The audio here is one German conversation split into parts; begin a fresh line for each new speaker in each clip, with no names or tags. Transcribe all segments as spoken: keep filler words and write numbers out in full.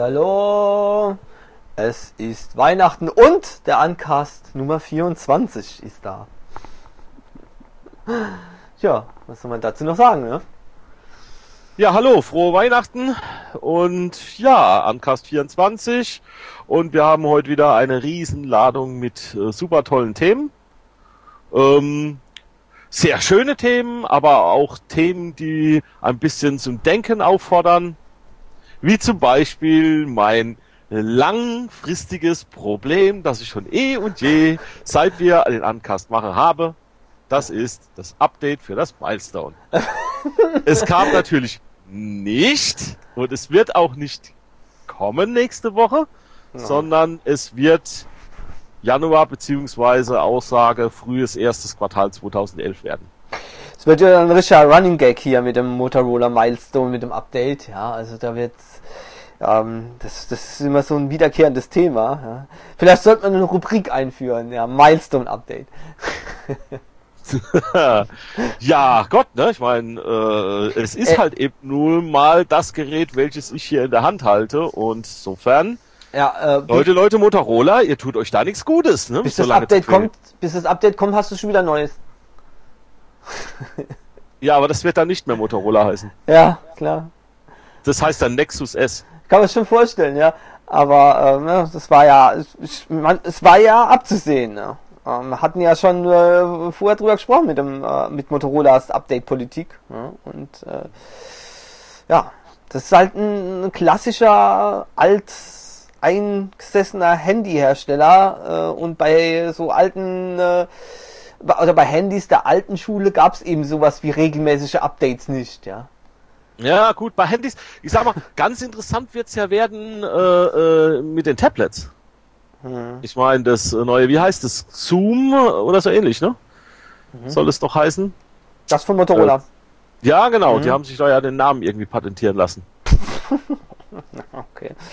Hallihallo, es ist Weihnachten und der Uncast Nummer vierundzwanzig ist da. Ja, was soll man dazu noch sagen, ne?
Ja, hallo, frohe Weihnachten und ja, Uncast vierundzwanzig und wir haben heute wieder eine Riesenladung mit äh, super tollen Themen. Ähm, sehr schöne Themen, aber auch Themen, die ein bisschen zum Denken auffordern, wie zum Beispiel mein langfristiges Problem, das ich schon eh und je, seit wir den Uncast machen, habe. Das ist das Update für das Milestone. Es kam natürlich nicht und es wird auch nicht kommen nächste Woche, ja. sondern es wird Januar beziehungsweise Aussage frühes erstes Quartal zweitausendelf werden.
Es wird ja ein richtiger Running Gag hier mit dem Motorola Milestone, mit dem Update, ja, also da wird ähm, das, das ist immer so ein wiederkehrendes Thema. Ja. Vielleicht sollte man eine Rubrik einführen, ja, Milestone Update.
Ja, Gott, ne? Ich meine, äh, es ist äh, halt eben nur mal das Gerät, welches ich hier in der Hand halte und insofern,
ja, äh,
Leute, Leute, Motorola, ihr tut euch da nichts Gutes, ne?
Bis das Update kommt, bis das Update kommt, hast du schon wieder Neues.
Ja, aber das wird dann nicht mehr Motorola heißen.
Ja, klar.
Das heißt dann Nexus S.
Kann man schon vorstellen, ja. Aber ähm, das war ja, ich, man, es war ja abzusehen, ne? Wir hatten ja schon äh, vorher drüber gesprochen mit dem äh, mit Motorolas Update-Politik. Ja, und äh, ja, das ist halt ein, ein klassischer, alt eingesessener Handyhersteller äh, und bei so alten äh, oder bei Handys der alten Schule gab es eben sowas wie regelmäßige Updates nicht, ja.
Ja, gut, bei Handys, ich sag mal, ganz interessant wird's ja werden äh, äh, mit den Tablets. Hm. Ich meine, das neue, wie heißt das? Zoom oder so ähnlich, ne? Mhm. Soll es doch heißen?
Das von Motorola.
Äh, ja, genau, mhm. Die haben sich da ja den Namen irgendwie patentieren lassen.
Okay.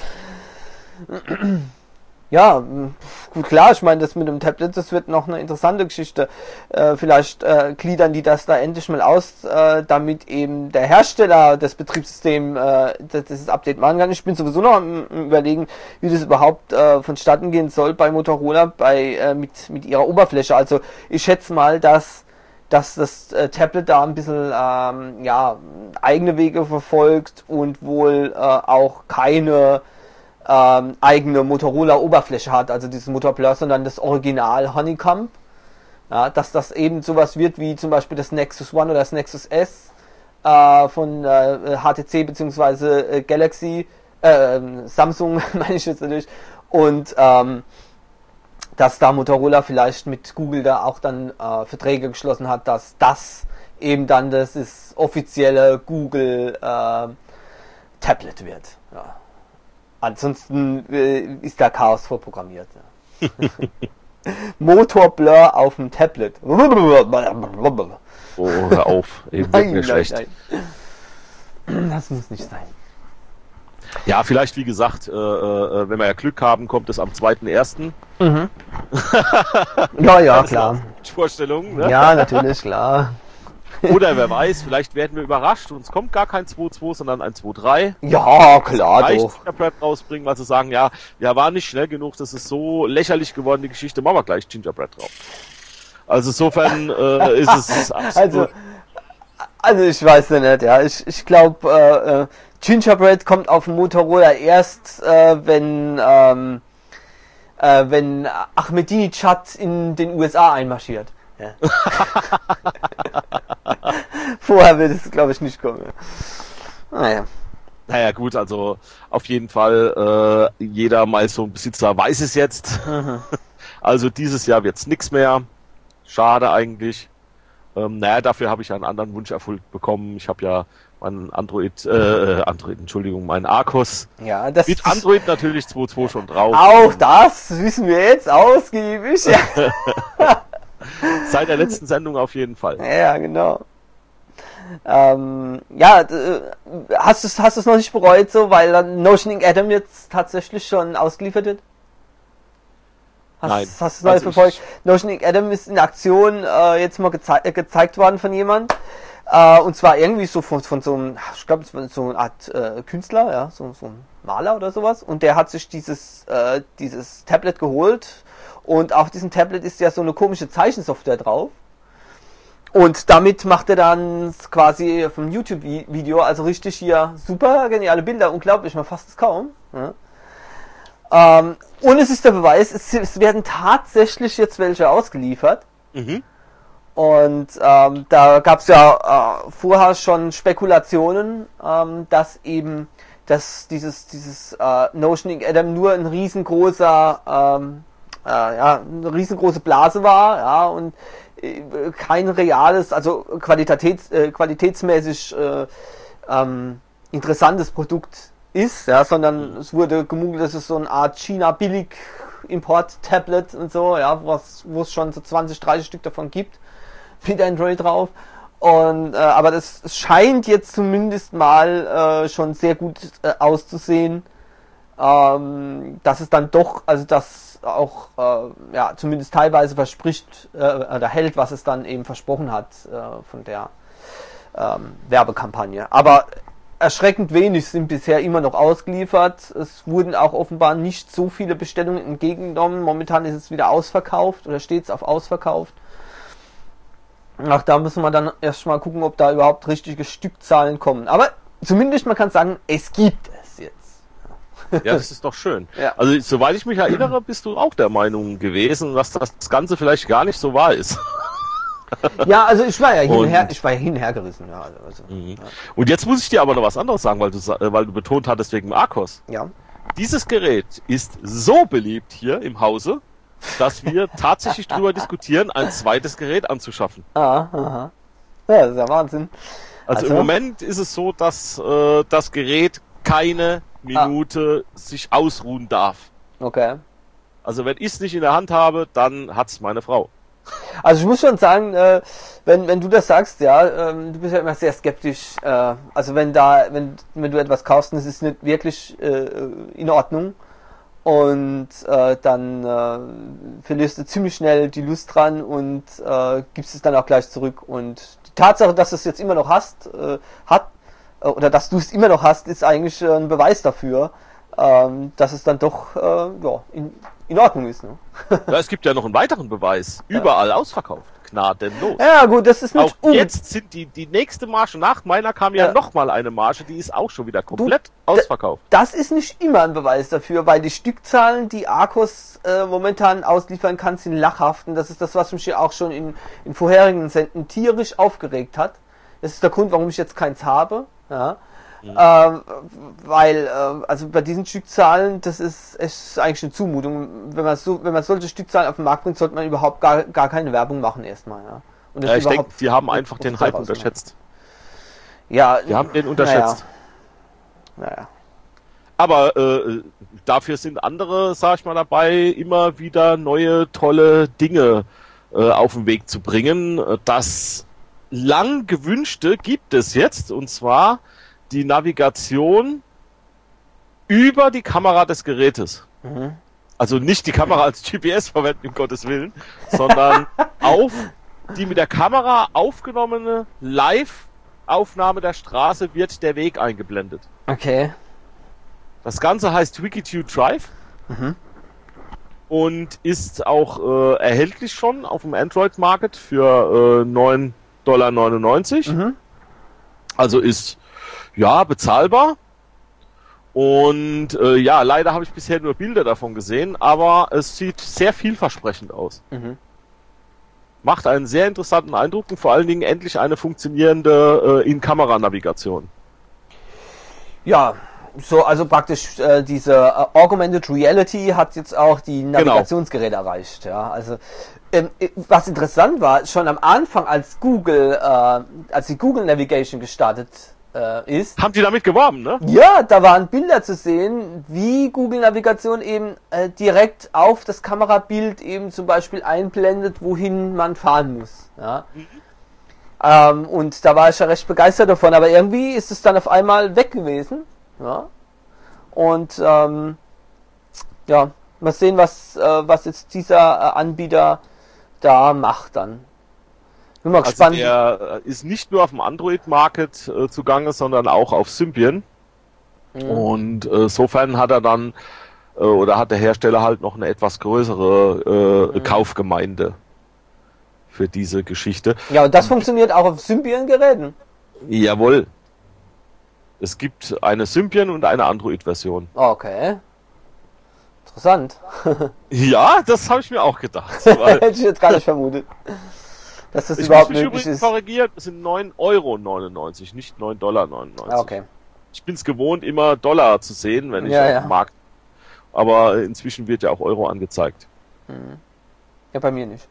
Ja, gut, klar, ich meine, das mit dem Tablet, das wird noch eine interessante Geschichte. Äh, vielleicht äh, gliedern die das da endlich mal aus, äh, damit eben der Hersteller des Betriebssystems äh, das, das Update machen kann. Ich bin sowieso noch am, am überlegen, wie das überhaupt äh, vonstatten gehen soll bei Motorola, bei äh, mit mit ihrer Oberfläche. Also ich schätze mal, dass dass das äh, Tablet da ein bisschen ähm, ja eigene Wege verfolgt und wohl äh, auch keine Ähm, eigene Motorola-Oberfläche hat, also dieses Motor Plus, sondern das Original Honeycomb. Ja, dass das eben sowas wird wie zum Beispiel das Nexus One oder das Nexus S äh, von äh, H T C bzw. Äh, Galaxy, äh, Samsung meine ich jetzt natürlich, und ähm, dass da Motorola vielleicht mit Google da auch dann äh, Verträge geschlossen hat, dass das eben dann das ist offizielle Google äh, Tablet wird. Ja. Ansonsten äh, ist da Chaos vorprogrammiert. Ja. Motorblur auf dem Tablet.
Oh, hör auf. Eben nein, mir schlecht.
Nein, nein. Das muss nicht sein.
Ja, vielleicht wie gesagt, äh, äh, wenn wir ja Glück haben, kommt es am zweiten ersten
Mhm. Ja, ja, klar.
Vorstellung, ne?
Ja, natürlich, klar.
Oder wer weiß, vielleicht werden wir überrascht und es kommt gar kein zwei zwei, sondern ein zwei drei.
Ja, klar
vielleicht
doch.
Gingerbread rausbringen, weil sie sagen, ja, wir waren nicht schnell genug, das ist so lächerlich geworden, die Geschichte, machen wir gleich Gingerbread drauf. Also insofern äh, ist es absolut...
Also, also ich weiß ja nicht, ja. Ich, ich glaube, äh, Gingerbread kommt auf dem Motorola erst, äh, wenn, ähm, äh, wenn Ahmadinejad in den U S A einmarschiert. Ja. Vorher wird es, glaube ich, nicht kommen. Naja.
Naja, gut, also auf jeden Fall, äh, jeder Milestone-Besitzer weiß es jetzt. Mhm. Also dieses Jahr wird's nix mehr. Schade eigentlich. Ähm, naja, dafür habe ich einen anderen Wunsch erfüllt bekommen. Ich habe ja meinen Android, äh, Android, Entschuldigung, meinen Arcos.
Ja, das
mit Android natürlich zwei Punkt zwei schon drauf.
Auch das wissen wir jetzt ausgiebig. Ja.
Seit der letzten Sendung auf jeden Fall.
Ja, genau. Ähm, ja, hast du es hast du's noch nicht bereut, so, weil dann Notion Ink Atom jetzt tatsächlich schon ausgeliefert wird? Hast,
Nein.
Hast du es neu
also
verfolgt? Notion Ink Atom ist in Aktion äh, jetzt mal gezei- äh, gezeigt worden von jemand. Äh, und zwar irgendwie so von, von so einem, ich glaube, es war so eine Art äh, Künstler, ja, so, so ein Maler oder sowas. Und der hat sich dieses, äh, dieses Tablet geholt. Und auf diesem Tablet ist ja so eine komische Zeichensoftware drauf. Und damit macht er dann quasi vom YouTube-Video, also richtig hier super geniale Bilder, unglaublich, man fasst es kaum. Ja. Ähm, und es ist der Beweis, es, es werden tatsächlich jetzt welche ausgeliefert. Mhm. Und ähm, da gab es ja äh, vorher schon Spekulationen, ähm, dass eben dass dieses, dieses äh, Notion Ink Atom nur ein riesengroßer, ähm, äh, ja, eine riesengroße Blase war, ja, und kein reales, also Qualitäts, äh, qualitätsmäßig äh, ähm, interessantes Produkt ist, ja, sondern es wurde gemunkelt, dass es so eine Art China-Billig-Import-Tablet und so, ja, was, wo es schon so zwanzig, dreißig Stück davon gibt, mit Android drauf. Und äh, aber das scheint jetzt zumindest mal äh, schon sehr gut äh, auszusehen, ähm, dass es dann doch, also dass auch äh, ja zumindest teilweise verspricht äh, oder hält, was es dann eben versprochen hat äh, von der ähm, Werbekampagne. Aber erschreckend wenig sind bisher immer noch ausgeliefert. Es wurden auch offenbar nicht so viele Bestellungen entgegengenommen. Momentan ist es wieder ausverkauft oder steht es auf ausverkauft. Ach, da müssen wir dann erstmal gucken, ob da überhaupt richtige Stückzahlen kommen. Aber zumindest man kann sagen, es gibt es jetzt.
Ja, das ist doch schön.
Ja.
Also, soweit ich mich erinnere, bist du auch der Meinung gewesen, dass das Ganze vielleicht gar nicht so wahr ist.
Ja, also ich war ja hin und her, ich war ja hin und her gerissen. Ja, also,
mhm.
ja.
Und jetzt muss ich dir aber noch was anderes sagen, weil du, weil du betont hattest wegen Arcos.
Ja.
Dieses Gerät ist so beliebt hier im Hause, dass wir tatsächlich drüber diskutieren, ein zweites Gerät anzuschaffen.
Ah, aha. Ja, das ist ja Wahnsinn.
Also, also im Moment ist es so, dass äh, das Gerät keine Minute ah. sich ausruhen darf.
Okay.
Also wenn ich es nicht in der Hand habe, dann hat's meine Frau.
Also ich muss schon sagen, äh, wenn wenn du das sagst, ja, ähm, du bist ja immer sehr skeptisch. Äh, also wenn da, wenn wenn du etwas kaufst, und es ist nicht wirklich äh, in Ordnung und äh, dann äh, verlierst du ziemlich schnell die Lust dran und äh, gibst es dann auch gleich zurück. Und die Tatsache, dass du es jetzt immer noch hast, äh, hat oder dass du es immer noch hast, ist eigentlich ein Beweis dafür, ähm, dass es dann doch äh, ja, in, in Ordnung ist. Ne?
Ja, es gibt ja noch einen weiteren Beweis. Überall ja. Ausverkauft. Gnadenlos.
Ja gut, das ist nicht...
Auch jetzt sind die, die nächste Marge, nach meiner kam ja, ja. nochmal eine Marge, die ist auch schon wieder komplett du, ausverkauft.
Das ist nicht immer ein Beweis dafür, weil die Stückzahlen, die Arcos äh, momentan ausliefern kann, sind lachhaft. Und das ist das, was mich auch schon in, in vorherigen Senden tierisch aufgeregt hat. Das ist der Grund, warum ich jetzt keins habe. Ja, mhm. ähm, weil, äh, also bei diesen Stückzahlen, das ist, ist eigentlich eine Zumutung. Wenn man so, wenn man solche Stückzahlen auf den Markt bringt, sollte man überhaupt gar, gar keine Werbung machen erstmal. Ja,
und das ja ich denke, die haben einfach den Hype unterschätzt.
Ja,
die haben den unterschätzt.
Naja. naja.
Aber äh, dafür sind andere, sag ich mal, dabei, immer wieder neue, tolle Dinge äh, auf den Weg zu bringen. Das lang gewünschte gibt es jetzt, und zwar die Navigation über die Kamera des Gerätes. Mhm. Also nicht die Kamera als G P S verwenden, um Gottes Willen, sondern auf die mit der Kamera aufgenommene Live-Aufnahme der Straße wird der Weg eingeblendet.
Okay.
Das Ganze heißt Wikitude Drive mhm. und ist auch äh, erhältlich schon auf dem Android-Market für äh, neun Dollar neunundneunzig. Mhm. Also ist ja bezahlbar. Und äh, ja, leider habe ich bisher nur Bilder davon gesehen, aber es sieht sehr vielversprechend aus. Mhm. Macht einen sehr interessanten Eindruck und vor allen Dingen endlich eine funktionierende äh, In-Kamera-Navigation.
Ja, so also praktisch äh, diese äh, Augmented Reality hat jetzt auch die Navigationsgeräte genau. erreicht. Ja, also ähm, was interessant war, schon am Anfang, als Google, äh, als die Google Navigation gestartet äh, ist,
haben die damit geworben, ne?
Ja, da waren Bilder zu sehen, wie Google Navigation eben äh, direkt auf das Kamerabild eben zum Beispiel einblendet, wohin man fahren muss. Ja. Mhm. Ähm, und da war ich ja recht begeistert davon, aber irgendwie ist es dann auf einmal weg gewesen. Ja. Und ähm, ja, mal sehen, was, äh, was jetzt dieser äh, Anbieter da macht dann. Bin mal
Also
gespannt.
er ist nicht nur auf dem Android-Market äh, zugange, sondern auch auf Symbian. Mhm. Und äh, insofern hat er dann, äh, oder hat der Hersteller halt noch eine etwas größere äh, mhm. Kaufgemeinde für diese Geschichte.
Ja, und das funktioniert auch auf Symbian-Geräten.
Jawohl. Es gibt eine Symbian und eine Android-Version.
Okay. Interessant.
Ja, das habe ich mir auch gedacht.
Hätte ich jetzt gar nicht vermutet. Dass das
ich
überhaupt
muss mich
möglich
übrigens
ist.
korrigiert, es sind neun Euro neunundneunzig, nicht neun Dollar neunundneunzig.
Ah, okay.
Ich bin es gewohnt, immer Dollar zu sehen, wenn ich
Ja,
auf
ja.
dem Markt. Aber inzwischen wird ja auch Euro angezeigt.
Ja, bei mir nicht.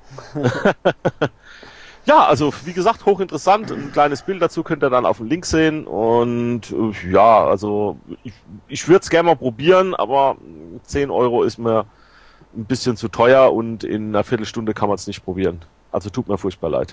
Ja, also wie gesagt, hochinteressant. Ein kleines Bild dazu könnt ihr dann auf dem Link sehen. Und äh, ja, also ich, ich würde es gerne mal probieren, aber zehn Euro ist mir ein bisschen zu teuer und in einer Viertelstunde kann man es nicht probieren. Also tut mir furchtbar leid.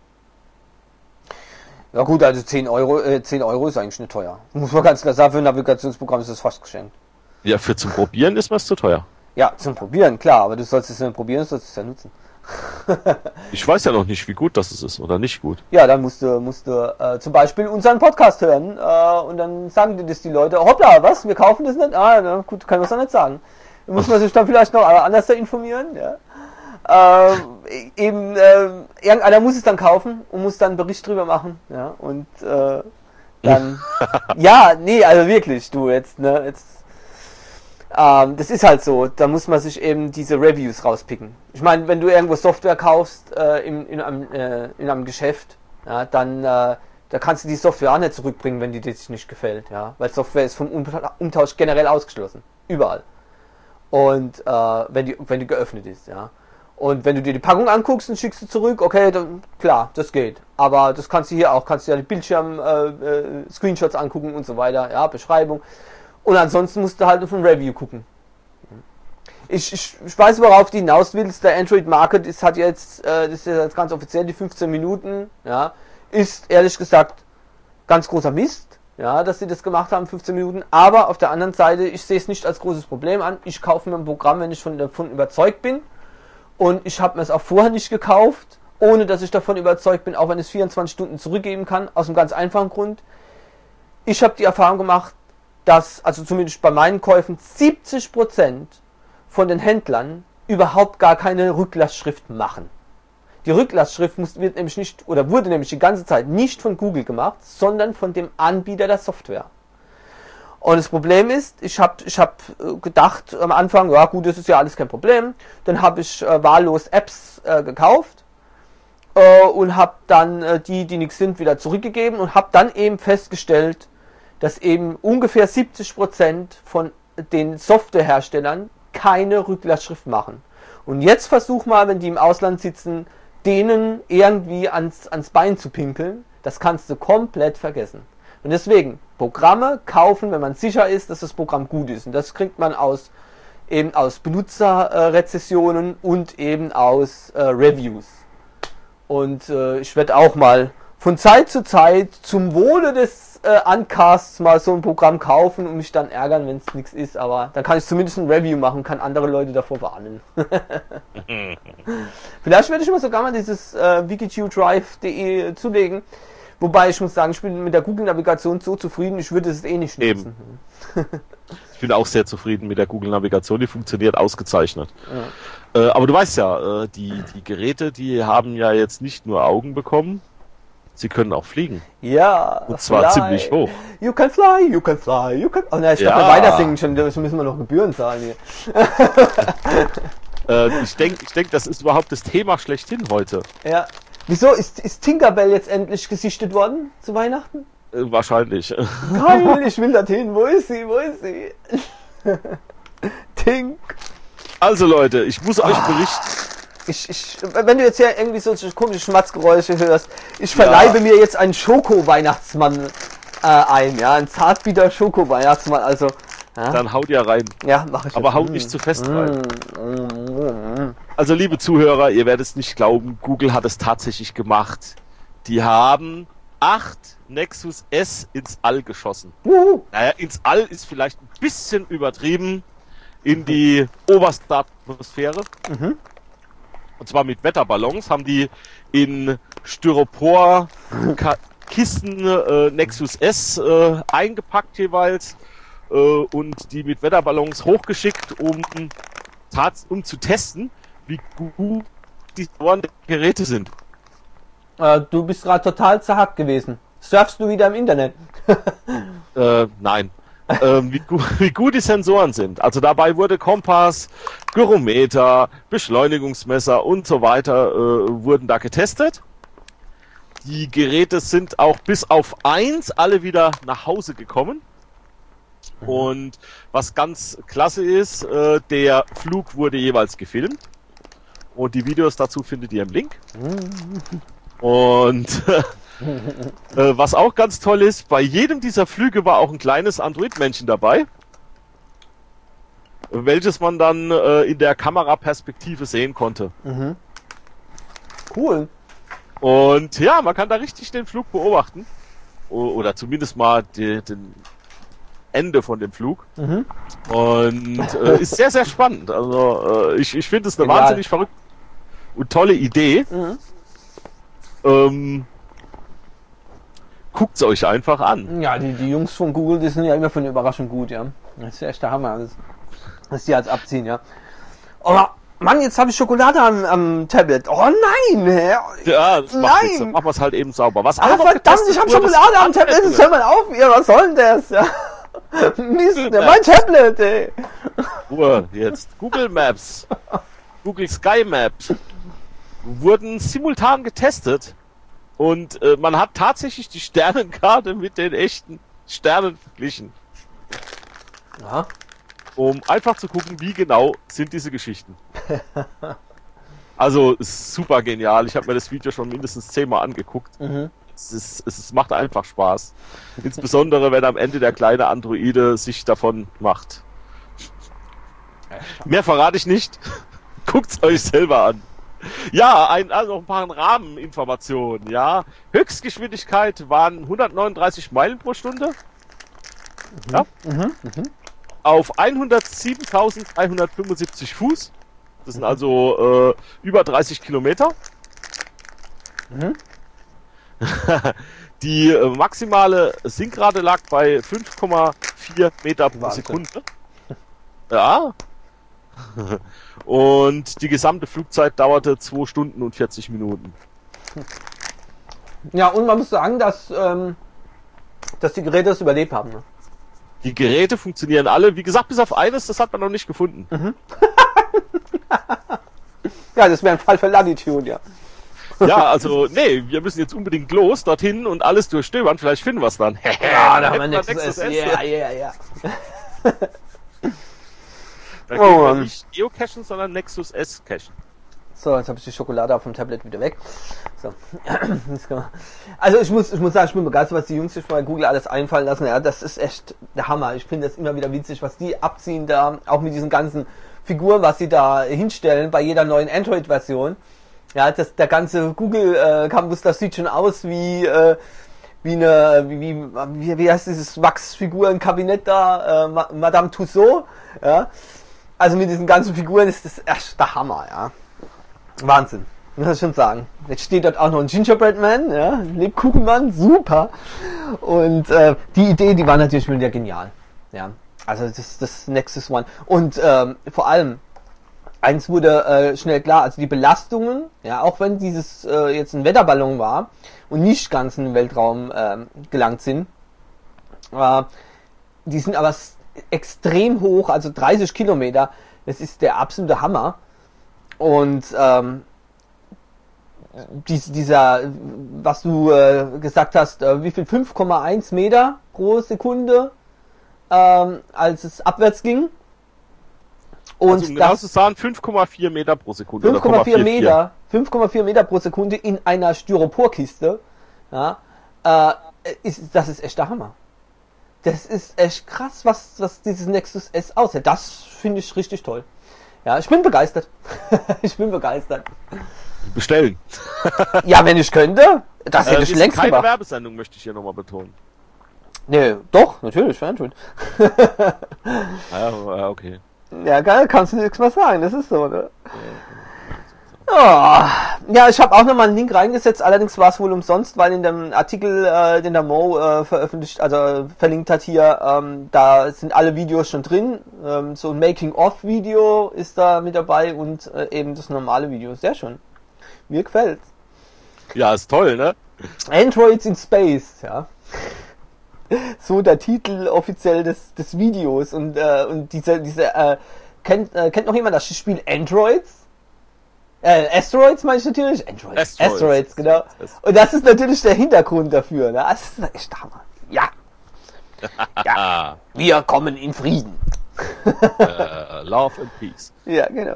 Ja gut, also zehn Euro, äh, zehn Euro ist eigentlich nicht teuer. Muss man ganz klar sagen, für ein Navigationsprogramm ist das fast geschenkt.
Ja, für zum Probieren ist mir es zu teuer.
Ja, zum Probieren, klar, aber du sollst es ja nicht probieren, du sollst es ja nutzen.
Ich weiß ja noch nicht, wie gut das ist oder nicht gut.
Ja, dann musst du, musst du äh, zum Beispiel unseren Podcast hören äh, und dann sagen dir das die Leute, hoppla, was, wir kaufen das nicht? Ah, na, gut, kann man es doch nicht sagen. Da muss man sich dann vielleicht noch anders da informieren, ja. Äh, eben, äh, irgendeiner muss es dann kaufen und muss dann einen Bericht drüber machen, ja, und äh, dann, ja, nee, also wirklich, du, jetzt, ne, jetzt, ähm, das ist halt so, da muss man sich eben diese Reviews rauspicken. Ich meine, wenn du irgendwo Software kaufst, äh, in, in, einem, äh, in einem Geschäft, ja, dann, äh, da kannst du die Software auch nicht zurückbringen, wenn die dir nicht gefällt, ja, weil Software ist vom Umtausch generell ausgeschlossen, überall. Und, äh, wenn die, wenn die geöffnet ist, ja. Und wenn du dir die Packung anguckst und schickst sie zurück, okay, dann klar, das geht. Aber das kannst du hier auch, kannst du ja die Bildschirm, äh, äh, Screenshots angucken und so weiter, ja, Beschreibung. Und ansonsten musst du halt auf ein Review gucken. Ich, ich, ich weiß, worauf du hinaus willst. Der Android Market ist, hat jetzt, äh, das ist jetzt ganz offiziell die fünfzehn Minuten, ja, ist ehrlich gesagt ganz großer Mist, ja, dass sie das gemacht haben, fünfzehn Minuten. Aber auf der anderen Seite, ich sehe es nicht als großes Problem an. Ich kaufe mir ein Programm, wenn ich von davon überzeugt bin. Und ich habe mir es auch vorher nicht gekauft, ohne dass ich davon überzeugt bin, auch wenn es vierundzwanzig Stunden zurückgeben kann, aus einem ganz einfachen Grund. Ich habe die Erfahrung gemacht, dass, also zumindest bei meinen Käufen, siebzig Prozent von den Händlern überhaupt gar keine Rücklassschrift machen. Die Rücklassschrift muss, wird nämlich nicht, oder wurde nämlich die ganze Zeit nicht von Google gemacht, sondern von dem Anbieter der Software. Und das Problem ist, ich habe ich hab gedacht am Anfang, ja gut, das ist ja alles kein Problem. Dann habe ich äh, wahllos Apps äh, gekauft äh, und habe dann äh, die, die nichts sind, wieder zurückgegeben und habe dann eben festgestellt, dass eben ungefähr siebzig Prozent von den Softwareherstellern keine Rücklassschrift machen. Und jetzt versuch mal, wenn die im Ausland sitzen, denen irgendwie ans, ans Bein zu pinkeln. Das kannst du komplett vergessen. Und deswegen, Programme kaufen, wenn man sicher ist, dass das Programm gut ist. Und das kriegt man aus, eben aus Benutzerrezessionen und eben aus äh, Reviews. Und äh, ich werde auch mal von Zeit zu Zeit zum Wohle des äh, Uncasts mal so ein Programm kaufen und mich dann ärgern, wenn es nichts ist. Aber dann kann ich zumindest ein Review machen, kann andere Leute davor warnen. Vielleicht werde ich mir sogar mal dieses äh, wikitube drive punkt de zulegen. Wobei ich muss sagen, ich bin mit der Google-Navigation so zufrieden, ich würde es eh nicht nutzen.
Eben. Ich bin auch sehr zufrieden mit der Google-Navigation, die funktioniert ausgezeichnet. Ja. Äh, aber du weißt ja, äh, die, die Geräte, die haben ja jetzt nicht nur Augen bekommen, sie können auch fliegen.
Ja.
Und zwar
fly.
ziemlich hoch.
You can fly, you can fly, you can... Oh nein, ich
ja.
glaube, wir weiter singen schon, da müssen wir noch Gebühren zahlen hier.
äh, ich denke, ich denk, das ist überhaupt das Thema schlechthin heute.
Ja. Wieso? Ist, ist Tinkerbell jetzt endlich gesichtet worden zu Weihnachten?
Äh, wahrscheinlich.
Geil, ich will dorthin. Wo ist sie? Wo ist sie? Tink.
Also Leute, ich muss euch berichten.
Ich, ich, wenn du jetzt hier irgendwie so komische Schmatzgeräusche hörst, ich verleibe ja. mir jetzt einen Schoko-Weihnachtsmann äh, ein, ja, ein zartbitter Schoko-Weihnachtsmann, also. Ja.
Dann haut ihr rein.
Ja, mach ich.
Aber
jetzt.
haut nicht zu fest rein. Also liebe Zuhörer, ihr werdet es nicht glauben, Google hat es tatsächlich gemacht. Die haben acht Nexus S ins All geschossen.
Uh.
Naja, ins All ist vielleicht ein bisschen übertrieben, in die oberste Atmosphäre. Mhm. und zwar mit Wetterballons, haben die in Styropor-Kisten äh, Nexus S äh, eingepackt jeweils äh, und die mit Wetterballons hochgeschickt, um, um zu testen, wie gut die Geräte sind.
Äh, du bist gerade total zerhackt gewesen. Surfst du wieder im Internet?
äh, nein. ähm, wie, gu wie gut die Sensoren sind. Also dabei wurde Kompass, Gyrometer, Beschleunigungsmesser und so weiter äh, wurden da getestet. Die Geräte sind auch bis auf eins alle wieder nach Hause gekommen. Mhm. Und was ganz klasse ist, äh, der Flug wurde jeweils gefilmt. Und die Videos dazu findet ihr im Link. Mhm. Und äh, was auch ganz toll ist, bei jedem dieser Flüge war auch ein kleines Android-Männchen dabei, welches man dann äh, in der Kameraperspektive sehen konnte.
Mhm. Cool.
Und ja, man kann da richtig den Flug beobachten. O oder zumindest mal die, den Ende von dem Flug. Mhm. Und äh, ist sehr, sehr spannend. Also äh, ich, ich finde es eine Genial. wahnsinnig verrückte und tolle Idee. Mhm. Ähm, Guckt's euch einfach an.
Ja, die, die Jungs von Google, die sind ja immer für eine Überraschung gut, ja. Das ist ja echt der Hammer, das, das die als abziehen, ja. Aber, Mann, jetzt habe ich Schokolade am, am Tablet. Oh nein!
Ja, das macht nichts, dann machen wir es halt eben sauber. Was
ah, verdammt, ich habe Schokolade am Tablet, jetzt hör mal auf, ihr, was soll denn das? Ja. Mist, mein Tablet, ey.
Ruhe, jetzt. Google Maps, Google Sky Maps wurden simultan getestet. Und äh, man hat tatsächlich die Sternenkarte mit den echten Sternen verglichen.
Ja.
Um einfach zu gucken, wie genau sind diese Geschichten. Also, ist super genial. Ich habe mir das Video schon mindestens zehnmal angeguckt. Mhm. Es, ist, es ist, macht einfach Spaß. Insbesondere, wenn am Ende der kleine Androide sich davon macht. Mehr verrate ich nicht. Guckt's euch selber an. Ja, ein, also ein paar Rahmeninformationen, ja. Höchstgeschwindigkeit waren hundertneununddreißig Meilen pro Stunde. Mhm. Ja. Mhm. Mhm. Auf hundertsiebentausenddreihundertfünfundsiebzig Fuß. Das sind also äh, über dreißig Kilometer. Mhm. Die äh, maximale Sinkrate lag bei fünf Komma vier Meter pro Wahnsinn. Sekunde. Ja. Und die gesamte Flugzeit dauerte zwei Stunden und vierzig Minuten.
Ja, und man muss sagen, dass, ähm, dass die Geräte es überlebt haben. Ne?
Die Geräte funktionieren alle, wie gesagt, bis auf eines, das hat man noch nicht gefunden.
Mhm. Ja, das wäre ein Fall für Latitude, ja.
Ja, also, nee, wir müssen jetzt unbedingt los, dorthin und alles durchstöbern, vielleicht finden wir es dann.
Ja, da haben wir Nexus S. Ja, ja, ja.
Da können wir nicht geocachen, sondern Nexus S cachen.
So, jetzt habe ich die Schokolade auf dem Tablet wieder weg. So. Also ich muss, ich muss sagen, ich bin begeistert, was die Jungs sich bei Google alles einfallen lassen. Ja, das ist echt der Hammer. Ich finde das immer wieder witzig, was die abziehen da, auch mit diesen ganzen Figuren, was sie da hinstellen bei jeder neuen Android-Version. Ja, das, der ganze Google äh, Campus, das sieht schon aus wie äh, wie eine, wie, wie, wie heißt dieses Wachsfigurenkabinett da, äh, Madame Tussauds. Ja. Also mit diesen ganzen Figuren ist das echt der Hammer, ja. Wahnsinn, muss ich schon sagen. Jetzt steht dort auch noch ein Gingerbread Man, ja, Lebkuchenmann, super. Und äh, die Idee, die war natürlich wieder genial, ja. Also das, das Nexus One. Und ähm, vor allem, eins wurde äh, schnell klar, also die Belastungen, ja, auch wenn dieses äh, jetzt ein Wetterballon war und nicht ganz in den Weltraum äh, gelangt sind, äh, die sind aber extrem hoch, also dreißig Kilometer, das ist der absolute Hammer. Und ähm, dies, dieser, was du äh, gesagt hast, äh, wie viel, fünf Komma eins Meter pro Sekunde, ähm, als es abwärts ging.
Und also, um genau zu sagen, fünf Komma vier Meter pro Sekunde.
fünf Komma vier Meter, fünf Komma vier Meter pro Sekunde in einer Styroporkiste, ja, äh, ist, das ist echt der Hammer. Das ist echt krass, was, was dieses Nexus S aushält. Das finde ich richtig toll. Ja, ich bin begeistert. Ich bin begeistert.
Bestellen.
Ja, wenn ich könnte, das hätte
äh,
ich längst
keine
gemacht.
Keine Werbesendung, möchte ich hier nochmal betonen.
Nee, doch, natürlich, für Android.
Ja, okay.
Ja, geil, kannst du nichts mehr sagen, das ist so, ne? Oh, ja, ich habe auch nochmal einen Link reingesetzt, allerdings war es wohl umsonst, weil in dem Artikel, äh, den der Mo äh, veröffentlicht, also äh, verlinkt hat hier, ähm, da sind alle Videos schon drin. Ähm, so ein Making-of-Video ist da mit dabei und äh, eben das normale Video. Sehr schön. Mir gefällt's.
Ja, ist toll, ne?
Androids in Space, ja. So der Titel offiziell des, des Videos und, äh, und diese, diese, äh, kennt, äh, kennt noch jemand das Spiel Androids? Äh, Asteroids meine ich natürlich. Androids. Asteroids, Asteroids genau. Und das ist natürlich der Hintergrund dafür. Ne? Das ist echt Hammer. Ja. Ja. Wir kommen in Frieden.
uh, love and Peace.
Ja, genau.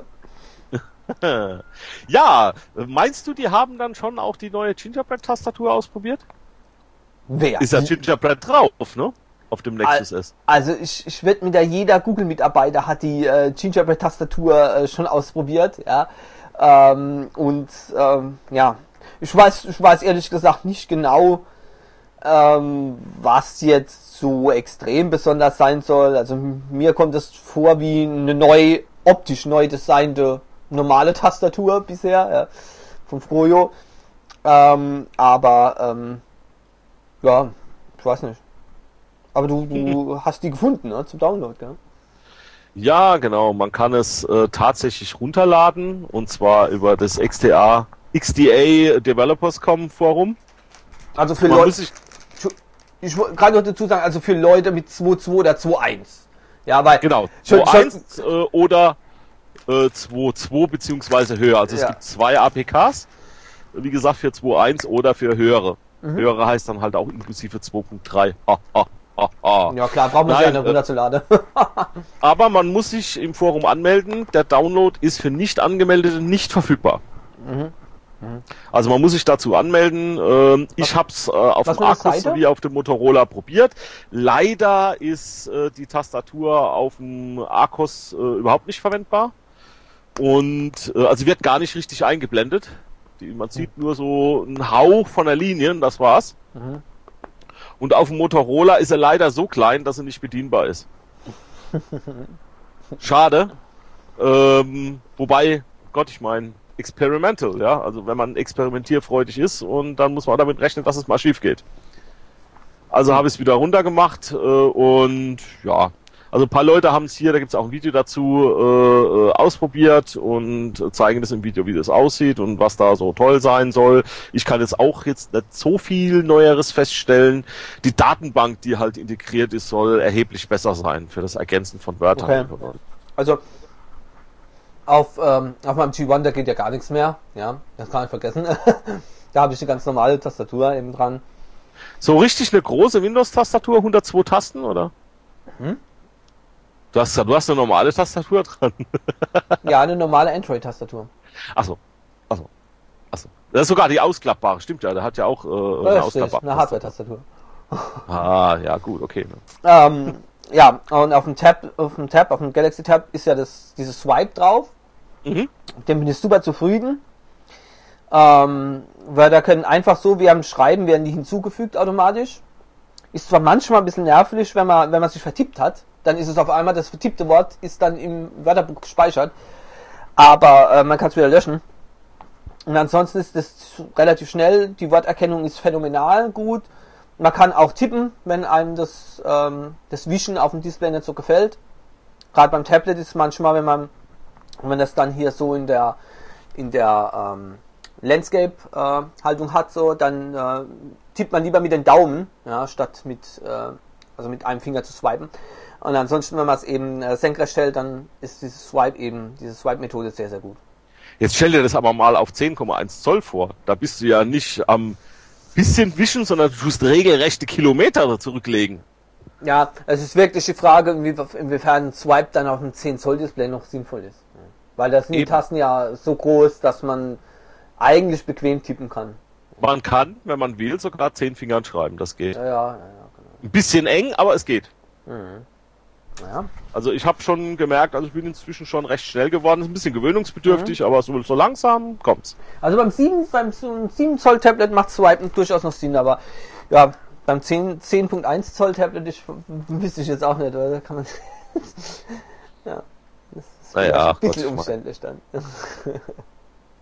Ja, meinst du, die haben dann schon auch die neue Gingerbread-Tastatur ausprobiert?
Wer?
Ist ja Gingerbread drauf, ne? Auf dem Nexus S.
Also ich, ich wette mit der jeder Google-Mitarbeiter hat die äh, Gingerbread-Tastatur äh, schon ausprobiert, ja. Ähm, und ähm, ja, ich weiß, ich weiß ehrlich gesagt nicht genau, ähm, was jetzt so extrem besonders sein soll. Also mir kommt es vor wie eine neu, optisch neu designte normale Tastatur bisher, ja, von Froyo. Ähm, aber ähm, ja, ich weiß nicht. Aber du, du hast die gefunden, ne, zum Download, gell?
Ja, genau. Man kann es äh, tatsächlich runterladen, und zwar über das X D A, X D A Developers Punkt com Forum.
Also für
Man
Leute,
muss sich,
ich wollte gerade noch dazu sagen, also für Leute mit zwei Punkt zwei oder zwei Punkt eins. Ja, weil
genau,
schon,
zwei Punkt eins äh, oder äh, zwei Punkt zwei beziehungsweise höher. Also es
Ja.
gibt zwei A P Ks, wie gesagt, für zwei Punkt eins oder für höhere.
Mhm.
Höhere heißt dann halt auch inklusive zwei Punkt drei. Ha, ha, ha, ha.
ja klar, braucht man
Nein,
ja eine
äh,
runterzuladen.
Aber man muss sich im Forum anmelden. Der Download ist für nicht angemeldete nicht verfügbar.
Mhm. Mhm.
Also man muss sich dazu anmelden. Ähm, ich habe es äh, auf
was
dem
für eine
Arcus
Seite?
sowie auf dem Motorola probiert. Leider ist äh, die Tastatur auf dem Arcus äh, überhaupt nicht verwendbar. Und äh, also wird gar nicht richtig eingeblendet. Die, man sieht nur so einen Hauch von der Linie, das war's.
Mhm.
Und auf dem Motorola ist er leider so klein, dass er nicht bedienbar ist. Schade. Ähm, wobei, Gott, ich meine, experimental, ja. Also wenn man experimentierfreudig ist, und dann muss man damit rechnen, dass es mal schief geht. Also habe ich es wieder runtergemacht äh, und ja. Also ein paar Leute haben es hier, da gibt es auch ein Video dazu, äh, ausprobiert und zeigen das im Video, wie das aussieht und was da so toll sein soll. Ich kann jetzt auch jetzt nicht so viel Neueres feststellen. Die Datenbank, die halt integriert ist, soll erheblich besser sein für das Ergänzen von Wörtern.
Okay. Also auf, ähm, auf meinem G eins, da geht ja gar nichts mehr. Ja, das kann ich vergessen. Da habe ich die ganz normale Tastatur eben dran.
So richtig eine große Windows-Tastatur, hundertzwei Tasten, oder?
Hm?
Du hast, du hast eine normale Tastatur dran.
Ja, eine normale Android-Tastatur.
Achso, achso, achso. Das ist sogar die ausklappbare, stimmt ja, der hat ja auch äh, eine
Richtig,
ausklappbare
eine Hardware-Tastatur.
Ah, ja gut, okay. Ne?
Ähm, ja, und auf dem Tab, auf dem Tab, auf dem Galaxy Tab ist ja das, dieses Swipe drauf.
Mhm.
Mit dem bin ich super zufrieden. Ähm, weil da können einfach so, wie am Schreiben, werden die hinzugefügt automatisch. Ist zwar manchmal ein bisschen nervig, wenn man, wenn man sich vertippt hat. Dann ist es auf einmal, das vertippte Wort ist dann im Wörterbuch gespeichert. Aber äh, man kann es wieder löschen. Und ansonsten ist das relativ schnell. Die Worterkennung ist phänomenal gut. Man kann auch tippen, wenn einem das, ähm, das Wischen auf dem Display nicht so gefällt. Gerade beim Tablet ist es manchmal, wenn man, wenn das dann hier so in der, in der ähm, Landscape-Haltung äh, hat, so, dann äh, tippt man lieber mit den Daumen, ja, statt mit, äh, also mit einem Finger zu swipen. Und ansonsten, wenn man es eben äh, senkrecht stellt, dann ist dieses Swipe eben, diese Swipe-Methode sehr, sehr gut.
Jetzt stell dir das aber mal auf zehn Komma eins Zoll vor. Da bist du ja nicht am bisschen wischen, sondern du tust regelrechte Kilometer zurücklegen.
Ja, es ist wirklich die Frage, inwiefern ein Swipe dann auf einem zehn Zoll Display noch sinnvoll ist. Weil da sind die
Eben.
Tasten ja so groß, dass man eigentlich bequem tippen kann.
Man kann, wenn man will, sogar zehn Fingern schreiben, das geht.
Ja, ja, ja, ja, genau.
Ein bisschen eng, aber es geht.
Mhm. Ja.
Also ich habe schon gemerkt, also ich bin inzwischen schon recht schnell geworden. Ist ein bisschen gewöhnungsbedürftig, mhm. aber so, so langsam kommt's.
Also beim sieben, beim sieben Zoll Tablet macht Swipen durchaus noch Sinn, aber ja, beim zehn Komma eins Zoll Tablet, ich wüsste ich jetzt auch nicht, oder? Kann man ja, das ist
naja,
ein bisschen
Gott,
umständlich dann.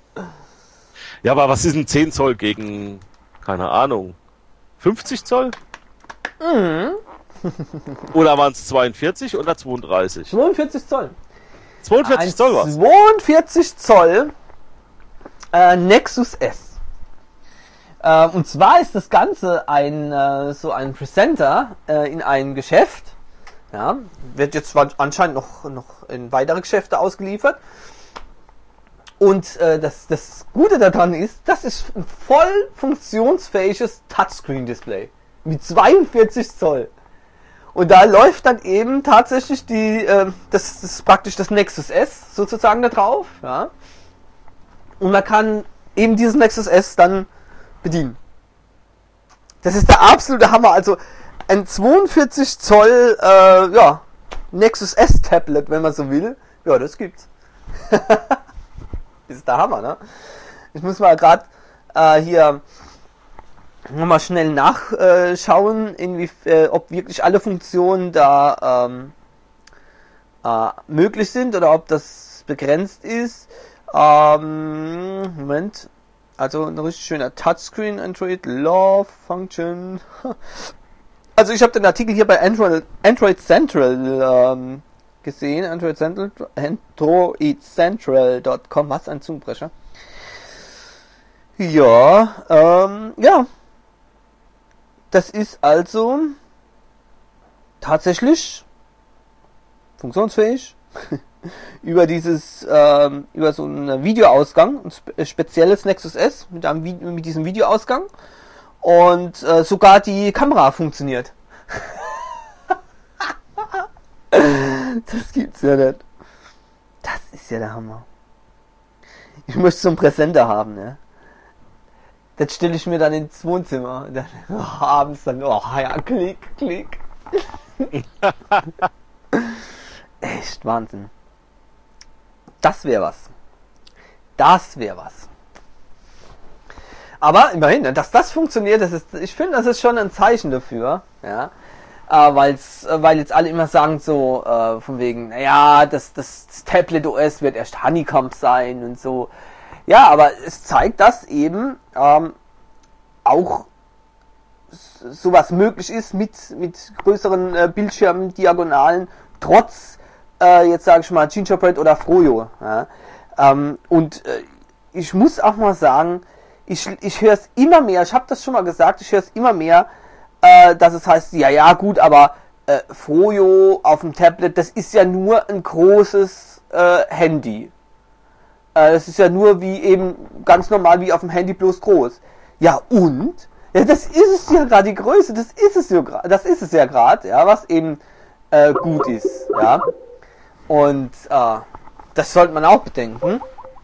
Ja, aber was ist ein zehn Zoll gegen, keine Ahnung, fünfzig Zoll?
Mhm.
Oder waren es zweiundvierzig oder zweiunddreißig?
zweiundvierzig Zoll.
zweiundvierzig Zoll was?
zweiundvierzig Zoll äh, Nexus S. Äh, und zwar ist das Ganze ein äh, so ein Presenter äh, in einem Geschäft. Ja, wird jetzt anscheinend noch, noch in weitere Geschäfte ausgeliefert. Und äh, das, das Gute daran ist, das ist ein voll funktionsfähiges Touchscreen-Display mit zweiundvierzig Zoll. Und da läuft dann eben tatsächlich die, äh, das, das ist praktisch das Nexus S sozusagen da drauf. Ja. Und man kann eben dieses Nexus S dann bedienen. Das ist der absolute Hammer. Also ein zweiundvierzig Zoll äh, ja, Nexus S Tablet, wenn man so will. Ja, das gibt's. Das ist der Hammer, ne? Ich muss mal gerade äh, hier nochmal schnell nachschauen, äh, äh, ob wirklich alle Funktionen da ähm, äh, möglich sind oder ob das begrenzt ist. Ähm, Moment. Also ein richtig schöner Touchscreen, Android Love Function. Also ich habe den Artikel hier bei Android, Android Central ähm, gesehen, Android Central, Android Central Punkt com, was ein Zungenbrecher. Ja, ähm, ja. Das ist also tatsächlich funktionsfähig über dieses, ähm, über so einen Videoausgang, ein spe spezielles Nexus S mit einem Vi mit diesem Videoausgang und äh, sogar die Kamera funktioniert. Das gibt's ja nicht. Das ist ja der Hammer. Ich möchte so einen Präsenter haben, ne? Das stelle ich mir dann ins Wohnzimmer. Und dann oh, abends dann, oh ja, klick, klick. Echt Wahnsinn. Das wäre was. Das wäre was. Aber immerhin, dass das funktioniert, das ist, ich finde, das ist schon ein Zeichen dafür, ja. Äh, weil's, äh, weil jetzt alle immer sagen so, äh, von wegen, naja, das, das, das Tablet O S wird erst Honeycomb sein und so. Ja, aber es zeigt, dass eben ähm, auch sowas möglich ist mit, mit größeren äh, Bildschirmen, Diagonalen, trotz, äh, jetzt sage ich mal, Gingerbread oder Froyo. Ja? Ähm, und äh, ich muss auch mal sagen, ich, ich höre es immer mehr, ich habe das schon mal gesagt, ich höre es immer mehr, äh, dass es heißt, ja, ja, gut, aber äh, Froyo auf dem Tablet, das ist ja nur ein großes äh, Handy. Äh, es ist ja nur wie eben ganz normal wie auf dem Handy, bloß groß. Ja, und? Ja, das ist es ja gerade, die Größe, das ist es ja gerade, das ist es ja gerade, ja, was eben äh, gut ist, ja. Und äh, das sollte man auch bedenken.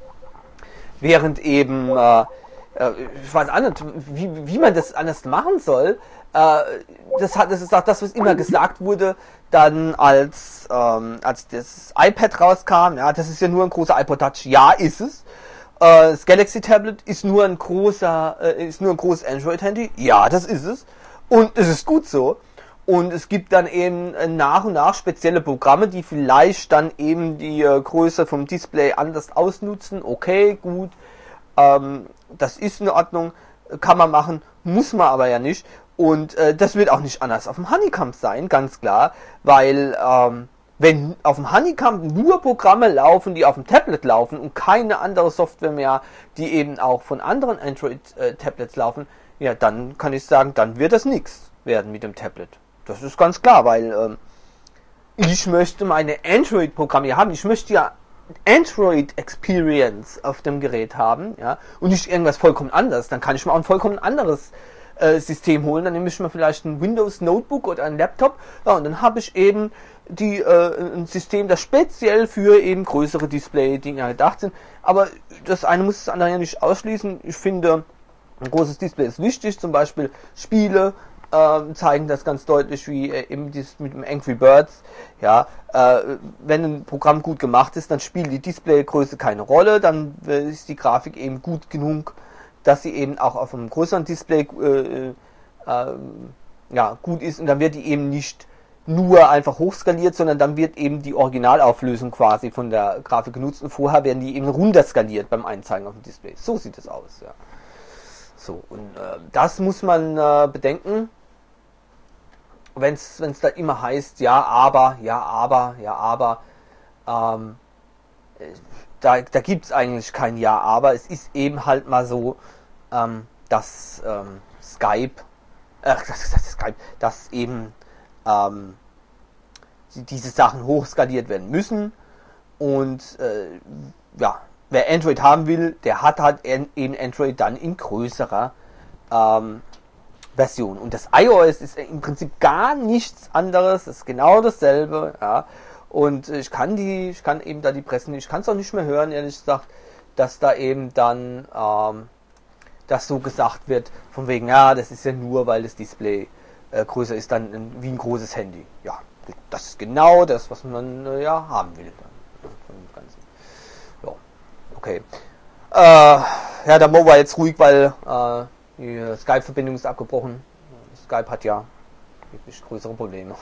Während eben, äh, ich weiß auch nicht, wie, wie man das anders machen soll. Äh, das, hat, das ist auch das, was immer gesagt wurde, dann als, ähm, als das iPad rauskam. Ja, das ist ja nur ein großer iPod Touch. Ja, ist es. Äh, das Galaxy Tablet ist nur ein großer, äh, ist nur ein großes Android-Handy. Ja, das ist es. Und es ist gut so. Und es gibt dann eben nach und nach spezielle Programme, die vielleicht dann eben die äh, Größe vom Display anders ausnutzen. Okay, gut. Ähm, das ist in Ordnung. Kann man machen. Muss man aber ja nicht. Und äh, das wird auch nicht anders auf dem Honeycomb sein, ganz klar. Weil, ähm, wenn auf dem Honeycomb nur Programme laufen, die auf dem Tablet laufen und keine andere Software mehr, die eben auch von anderen Android-Tablets laufen, ja, dann kann ich sagen, dann wird das nichts werden mit dem Tablet. Das ist ganz klar, weil ähm, ich möchte meine Android-Programme haben. Ich möchte ja Android-Experience auf dem Gerät haben, ja, und nicht irgendwas vollkommen anderes. Dann kann ich mir auch ein vollkommen anderes äh, System holen. Dann nehme ich mir vielleicht ein Windows Notebook oder ein Laptop, ja, und dann habe ich eben die äh, ein System, das speziell für eben größere Display-Dinger gedacht sind. Aber das eine muss das andere ja nicht ausschließen. Ich finde, ein großes Display ist wichtig, zum Beispiel Spiele äh, zeigen das ganz deutlich, wie äh, eben dieses mit dem Angry Birds. Ja, äh, wenn ein Programm gut gemacht ist, dann spielt die Displaygröße keine Rolle, dann äh, ist die Grafik eben gut genug, dass sie eben auch auf einem größeren Display äh, äh, ja, gut ist, und dann wird die eben nicht nur einfach hochskaliert, sondern dann wird eben die Originalauflösung quasi von der Grafik genutzt und vorher werden die eben runterskaliert beim Einzeigen auf dem Display. So sieht es aus, ja. So, und äh, das muss man äh, bedenken, wenn es da immer heißt, ja, aber, ja, aber, ja, aber, ähm, da, da gibt es eigentlich kein Ja, aber es ist eben halt mal so, ähm, dass ähm, Skype, äh, das, das Skype, dass eben ähm, diese Sachen hochskaliert werden müssen und äh, ja, wer Android haben will, der hat halt eben Android dann in größerer ähm, Version. Und das iOS ist im Prinzip gar nichts anderes, ist genau dasselbe, ja. Und ich kann die, ich kann eben da die Presse nicht, ich kann es auch nicht mehr hören, ehrlich gesagt, dass da eben dann ähm, das so gesagt wird, von wegen, ja, das ist ja nur, weil das Display äh, größer ist, dann ein, wie ein großes Handy. Ja, das ist genau das, was man äh, ja haben will. Dann, von dem Ganzen. Ja, okay. Äh, ja, der Mo war jetzt ruhig, weil äh, die Skype-Verbindung ist abgebrochen. Skype hat ja wirklich größere Probleme.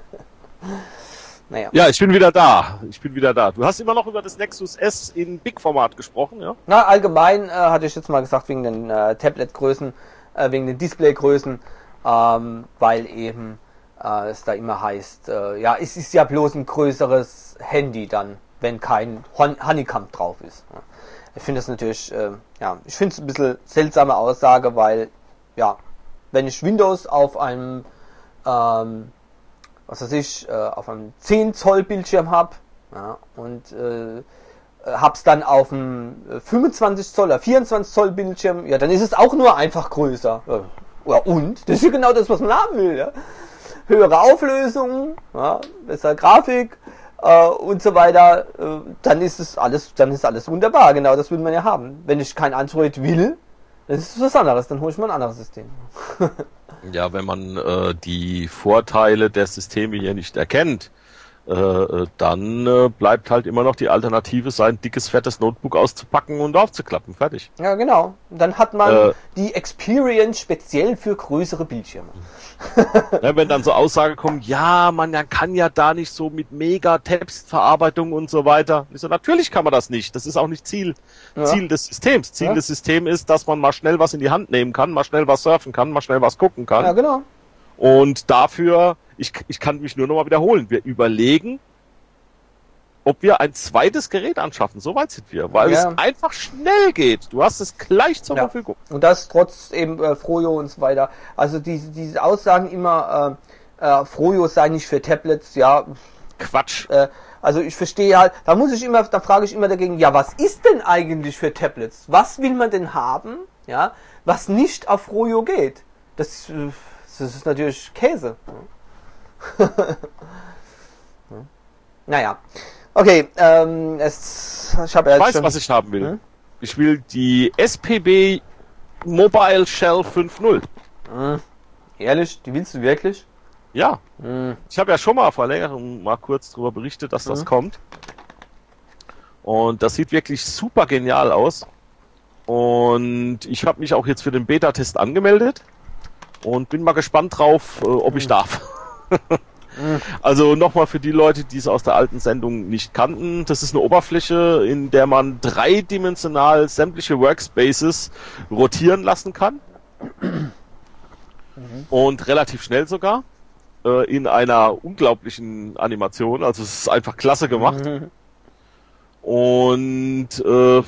Naja.
Ja, ich bin wieder da. Ich bin wieder da. Du hast immer noch über das Nexus S in Big-Format gesprochen, ja?
Na, allgemein äh, hatte ich jetzt mal gesagt, wegen den äh, Tablet-Größen, äh, wegen den Display-Größen, ähm, weil eben äh, es da immer heißt, äh, ja, es ist ja bloß ein größeres Handy dann, wenn kein Hon- Honeycomb drauf ist. Ja. Ich finde das natürlich, äh, ja, ich finde es ein bisschen seltsame Aussage, weil, ja, wenn ich Windows auf einem, ähm, was weiß ich, äh, auf einem zehn Zoll Bildschirm habe, ja, und äh, hab's dann auf einem fünfundzwanzig Zoll oder vierundzwanzig Zoll Bildschirm, ja, dann ist es auch nur einfach größer. Ja, ja, und? Das ist genau das, was man haben will, ja. Höhere Auflösung, ja, bessere Grafik äh, und so weiter, äh, dann ist es alles, dann ist alles wunderbar, genau das will man ja haben. Wenn ich kein Android will, dann ist es was anderes, dann hole ich mal ein anderes System.
Ja, wenn man äh, die Vorteile der Systeme hier nicht erkennt, äh, dann äh, bleibt halt immer noch die Alternative, sein dickes, fettes Notebook auszupacken und aufzuklappen. Fertig.
Ja, genau. Dann hat man äh, die Experience speziell für größere Bildschirme.
Ja, wenn dann so Aussagen kommen, ja, man kann ja da nicht so mit Mega-Textverarbeitung und so weiter. Ich so, natürlich kann man das nicht. Das ist auch nicht Ziel, ja. Ziel des Systems. Ziel ja. des Systems ist, dass man mal schnell was in die Hand nehmen kann, mal schnell was surfen kann, mal schnell was gucken kann.
Ja, genau.
Und dafür, ich, ich kann mich nur noch mal wiederholen, wir überlegen, ob wir ein zweites Gerät anschaffen. So weit sind wir, weil ja. es einfach schnell geht. Du hast es gleich zur ja. Verfügung.
Und das trotz eben äh, Frojo und so weiter. Also diese, diese Aussagen immer, äh, äh, Frojo sei nicht für Tablets, ja.
Quatsch.
Äh, also ich verstehe halt, da muss ich immer, da frage ich immer dagegen, ja, was ist denn eigentlich für Tablets? Was will man denn haben, ja, was nicht auf Frojo geht? Das, das ist natürlich Käse. Naja. Okay, ähm, es, ich habe ja
ich weiß,
schon,
was ich haben will. Hm? Ich will die S P B Mobile Shell fünf Punkt null.
Hm. Ehrlich? Die willst du wirklich?
Ja.
Hm.
Ich habe ja schon mal vor längerem mal kurz darüber berichtet, dass hm. das kommt. Und das sieht wirklich super genial aus. Und ich habe mich auch jetzt für den Beta-Test angemeldet. Und bin mal gespannt drauf, ob ich hm. darf. Also nochmal für die Leute, die es aus der alten Sendung nicht kannten, das ist eine Oberfläche, in der man dreidimensional sämtliche Workspaces rotieren lassen kann. Mhm. Und relativ schnell sogar. Äh, in einer unglaublichen Animation. Also es ist einfach klasse gemacht. Mhm. Und äh,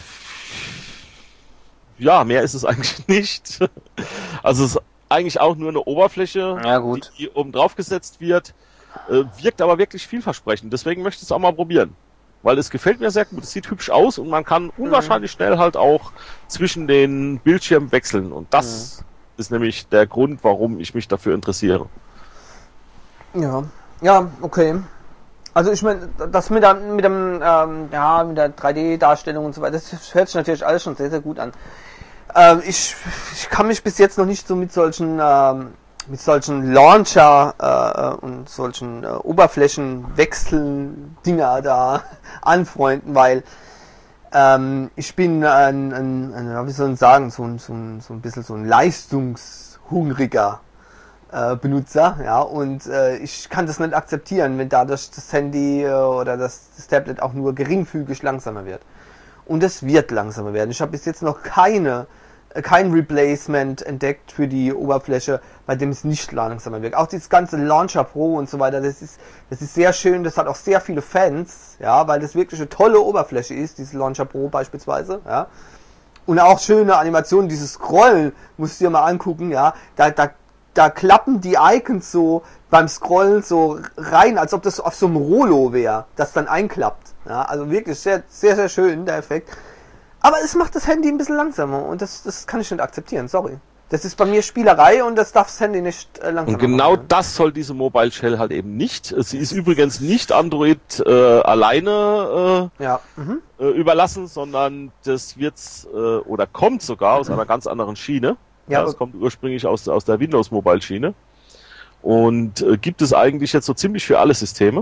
ja, mehr ist es eigentlich nicht. Also es ist eigentlich auch nur eine Oberfläche,
ja, gut.
die oben drauf gesetzt wird. Äh, wirkt aber wirklich vielversprechend. Deswegen möchte ich es auch mal probieren. Weil es gefällt mir sehr gut. Es sieht hübsch aus und man kann unwahrscheinlich mhm. schnell halt auch zwischen den Bildschirmen wechseln. Und das mhm. ist nämlich der Grund, warum ich mich dafür interessiere.
Ja, ja, okay. Also ich meine, das mit der, mit dem, ähm, ja, mit der drei D-Darstellung und so weiter, das hört sich natürlich alles schon sehr, sehr gut an. Ähm, ich, ich kann mich bis jetzt noch nicht so mit solchen ähm, mit solchen Launcher äh, und solchen äh, Oberflächenwechseln Dinger da anfreunden, weil ähm, ich bin ein, ein, ein, wie soll ich sagen, so ein, so ein, so ein bisschen so ein leistungshungriger äh, Benutzer, ja, und äh, ich kann das nicht akzeptieren, wenn dadurch das Handy äh, oder das, das Tablet auch nur geringfügig langsamer wird. Und es wird langsamer werden. Ich habe bis jetzt noch keine kein Replacement entdeckt für die Oberfläche, bei dem es nicht langsamer wirkt. Auch dieses ganze Launcher Pro und so weiter, das ist, das ist sehr schön, das hat auch sehr viele Fans, ja, weil das wirklich eine tolle Oberfläche ist, dieses Launcher Pro beispielsweise, ja. Und auch schöne Animationen, dieses Scrollen, musst du dir mal angucken, ja, da, da, da klappen die Icons so beim Scrollen so rein, als ob das auf so einem Rollo wäre, das dann einklappt, ja, also wirklich sehr, sehr, sehr schön, der Effekt. Aber es macht das Handy ein bisschen langsamer und das, das kann ich nicht akzeptieren, sorry. Das ist bei mir Spielerei und das darf das Handy nicht äh, langsamer
Und genau
machen.
das soll diese Mobile Shell halt eben nicht. Sie ist übrigens nicht Android äh, alleine äh,
ja. mhm.
äh, überlassen, sondern das wird äh, oder kommt sogar aus einer ganz anderen Schiene. Ja, es kommt ursprünglich aus, aus der Windows Mobile Schiene und äh, gibt es eigentlich jetzt so ziemlich für alle Systeme.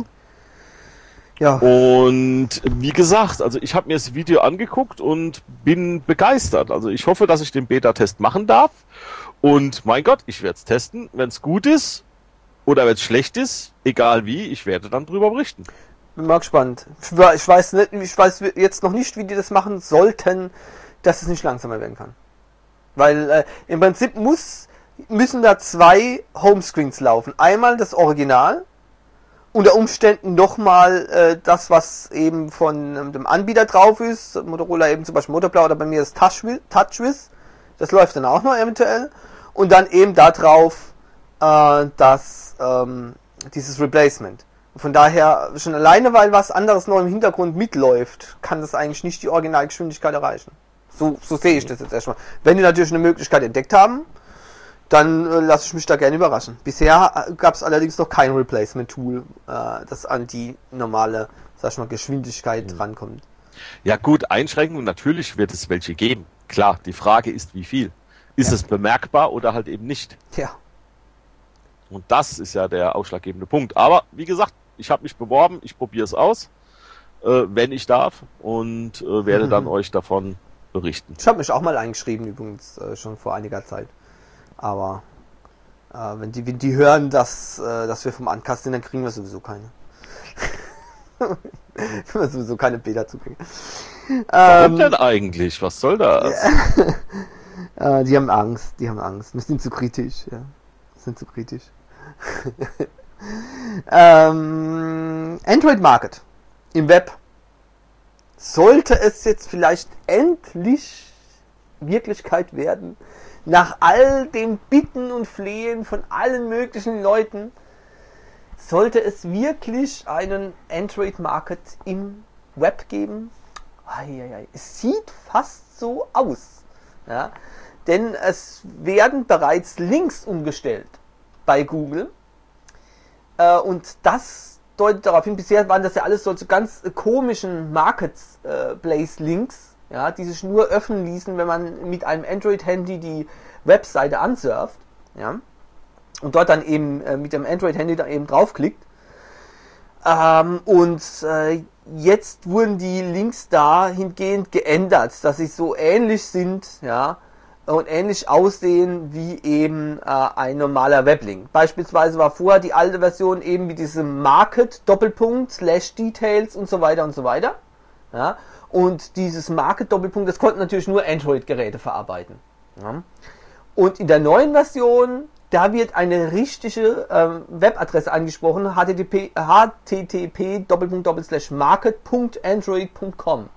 Ja.
Und wie gesagt, also ich habe mir das Video angeguckt und bin begeistert. Also ich hoffe, dass ich den Beta-Test machen darf. Und mein Gott, ich werde es testen. Wenn es gut ist oder wenn es schlecht ist, egal wie, ich werde dann drüber berichten.
Bin mal gespannt. Ich weiß nicht, ich weiß jetzt noch nicht, wie die das machen sollten, dass es nicht langsamer werden kann. Weil äh, im Prinzip muss, müssen da zwei Homescreens laufen. Einmal das Original. Unter Umständen nochmal äh, das, was eben von ähm, dem Anbieter drauf ist. Motorola eben zum Beispiel Motorblau oder bei mir ist TouchWiz. TouchWiz. Das läuft dann auch noch eventuell. Und dann eben da drauf äh, das, ähm, dieses Replacement. Von daher, schon alleine, weil was anderes noch im Hintergrund mitläuft, kann das eigentlich nicht die Originalgeschwindigkeit erreichen. So, so sehe ich das jetzt erstmal. Wenn die natürlich eine Möglichkeit entdeckt haben, dann äh, lasse ich mich da gerne überraschen. Bisher gab es allerdings noch kein Replacement-Tool, äh, das an die normale, sag ich mal, Geschwindigkeit mhm. rankommt.
Ja gut, Einschränkungen, natürlich wird es welche geben. Klar, die Frage ist, wie viel. Ist ja. es bemerkbar oder halt eben nicht?
Ja.
Und das ist ja der ausschlaggebende Punkt. Aber wie gesagt, ich habe mich beworben, ich probiere es aus, äh, wenn ich darf, und äh, werde mhm. dann euch davon berichten.
Ich habe mich auch mal eingeschrieben, übrigens, äh, schon vor einiger Zeit. Aber äh, wenn, die, wenn die hören, dass, äh, dass wir vom Uncast sind, dann kriegen wir sowieso keine. Können wir sowieso keine Beta zukriegen.
Warum ähm, denn eigentlich? Was soll das?
äh, die haben Angst, die haben Angst. Wir sind zu kritisch, ja. Wir sind zu kritisch. ähm, Android Market im Web. Sollte es jetzt vielleicht endlich Wirklichkeit werden, nach all dem Bitten und Flehen von allen möglichen Leuten, sollte es wirklich einen Android Market im Web geben? Eieiei. Es sieht fast so aus. Ja? Denn es werden bereits Links umgestellt bei Google. Äh, und das deutet darauf hin, bisher waren das ja alles solche ganz äh, komischen Marketplace-Links, ja, die sich nur öffnen ließen, wenn man mit einem Android-Handy die Webseite ansurft, ja, und dort dann eben äh, mit dem Android-Handy da eben draufklickt. Ähm, und äh, jetzt wurden die Links dahingehend geändert, dass sie so ähnlich sind, ja, und ähnlich aussehen wie eben äh, ein normaler Weblink. Beispielsweise war vorher die alte Version eben mit diesem Market, Doppelpunkt, Slash Details und so weiter und so weiter, ja. Und dieses Market-Doppelpunkt, das konnten natürlich nur Android-Geräte verarbeiten. Ja. Und in der neuen Version, da wird eine richtige ähm, Webadresse angesprochen, http http market punkt android punkt com.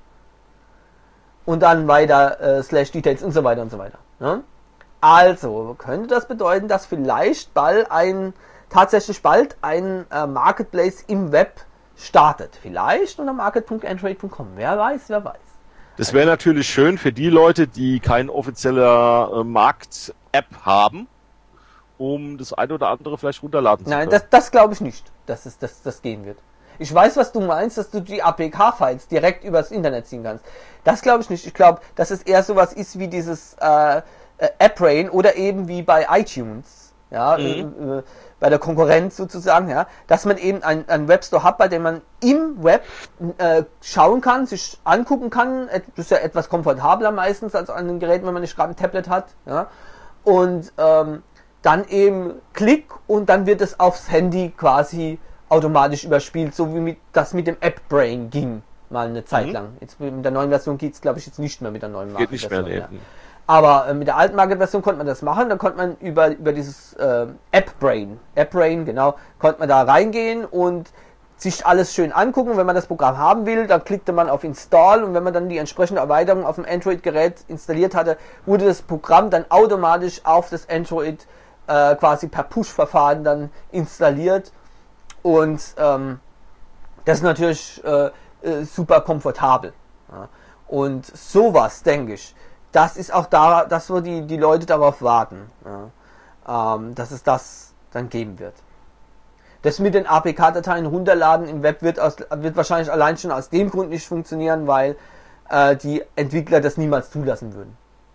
Und dann weiter äh, slash details und so weiter und so weiter. Ja. Also könnte das bedeuten, dass vielleicht bald ein, tatsächlich bald ein äh, Marketplace im Web startet. Vielleicht unter market punkt android punkt com. Wer weiß, wer weiß.
Das wäre natürlich schön für die Leute, die kein offizieller äh, Markt-App haben, um das eine oder andere vielleicht runterladen zu können.
Nein, das, das glaube ich nicht, dass es das, das gehen wird. Ich weiß, was du meinst, dass du die A P K-Files direkt übers Internet ziehen kannst. Das glaube ich nicht. Ich glaube, dass es eher sowas ist wie dieses äh, äh, AppRain oder eben wie bei iTunes. Ja, mhm. äh, bei der Konkurrenz sozusagen, ja, dass man eben einen, einen Webstore hat, bei dem man im Web äh, schauen kann, sich angucken kann. Das ist ja etwas komfortabler meistens als an den Geräten, wenn man nicht gerade ein Tablet hat. Ja. Und ähm, dann eben Klick und dann wird es aufs Handy quasi automatisch überspielt, so wie mit, das mit dem App Brain ging, mal eine Zeit mhm. lang. Jetzt mit der neuen Version geht es, glaube ich, jetzt nicht mehr mit der neuen Market
Geht nicht mehr, nee.
ja. Aber äh, mit der alten Market-Version konnte man das machen, dann konnte man über, über dieses äh, App Brain, App Brain, genau, konnte man da reingehen und sich alles schön angucken. Wenn man das Programm haben will, dann klickte man auf Install und wenn man dann die entsprechende Erweiterung auf dem Android-Gerät installiert hatte, wurde das Programm dann automatisch auf das Android äh, quasi per Push-Verfahren dann installiert und ähm, das ist natürlich äh, äh, super komfortabel. Ja. Und sowas, denke ich, das ist auch da, dass wir die, die Leute darauf warten, ja, ähm, dass es das dann geben wird. Das mit den A P K-Dateien runterladen im Web wird, aus, wird wahrscheinlich allein schon aus dem Grund nicht funktionieren, weil äh, die Entwickler das niemals zulassen würden.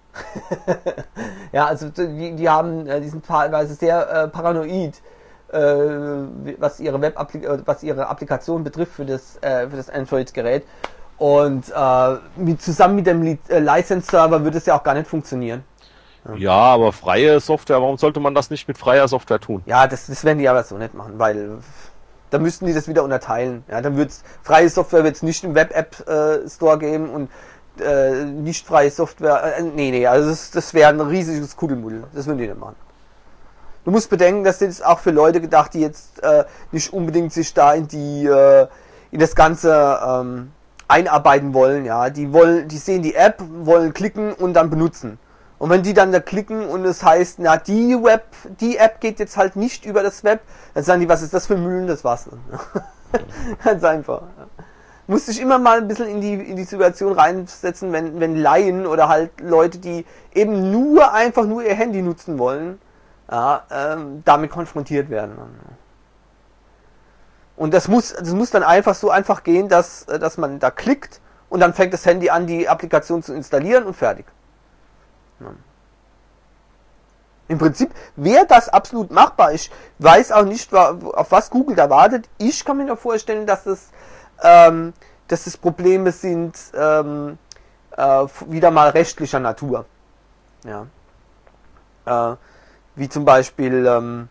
Ja, also die, die haben, die sind teilweise sehr äh, paranoid, äh, was ihre Web was ihre Applikation betrifft für das äh, für das Android-Gerät. Und äh, mit, zusammen mit dem äh, License-Server würde es ja auch gar nicht funktionieren.
Ja. ja, aber freie Software, warum sollte man das nicht mit freier Software tun?
Ja, das, das werden die aber so nicht machen, weil da müssten die das wieder unterteilen. Ja, dann wird's freie Software wird's nicht im Web-App-Store äh, geben und äh, nicht freie Software. Äh, nee, nee, also das, das wäre ein riesiges Kuddelmuddel. Das würden die nicht machen. Du musst bedenken, das ist auch für Leute gedacht, die jetzt äh, nicht unbedingt sich da in die äh, in das Ganze ähm, einarbeiten wollen, ja, die wollen, die sehen die App, wollen klicken und dann benutzen. Und wenn die dann da klicken und es heißt, na, die Web, die App geht jetzt halt nicht über das Web, dann sagen die, was ist das für Mühlen, das Wasser. Ganz einfach. Muss sich immer mal ein bisschen in die, in die Situation reinsetzen, wenn, wenn Laien oder halt Leute, die eben nur, einfach nur ihr Handy nutzen wollen, ja, ähm, damit konfrontiert werden. Und das muss, das muss dann einfach so einfach gehen, dass, dass man da klickt und dann fängt das Handy an, die Applikation zu installieren und fertig. Ja. Im Prinzip wäre das absolut machbar. Ich weiß auch nicht, auf was Google da wartet. Ich kann mir nur vorstellen, dass es, ähm, dass es Probleme sind, ähm, äh, wieder mal rechtlicher Natur. Ja. Äh, wie zum Beispiel, ähm,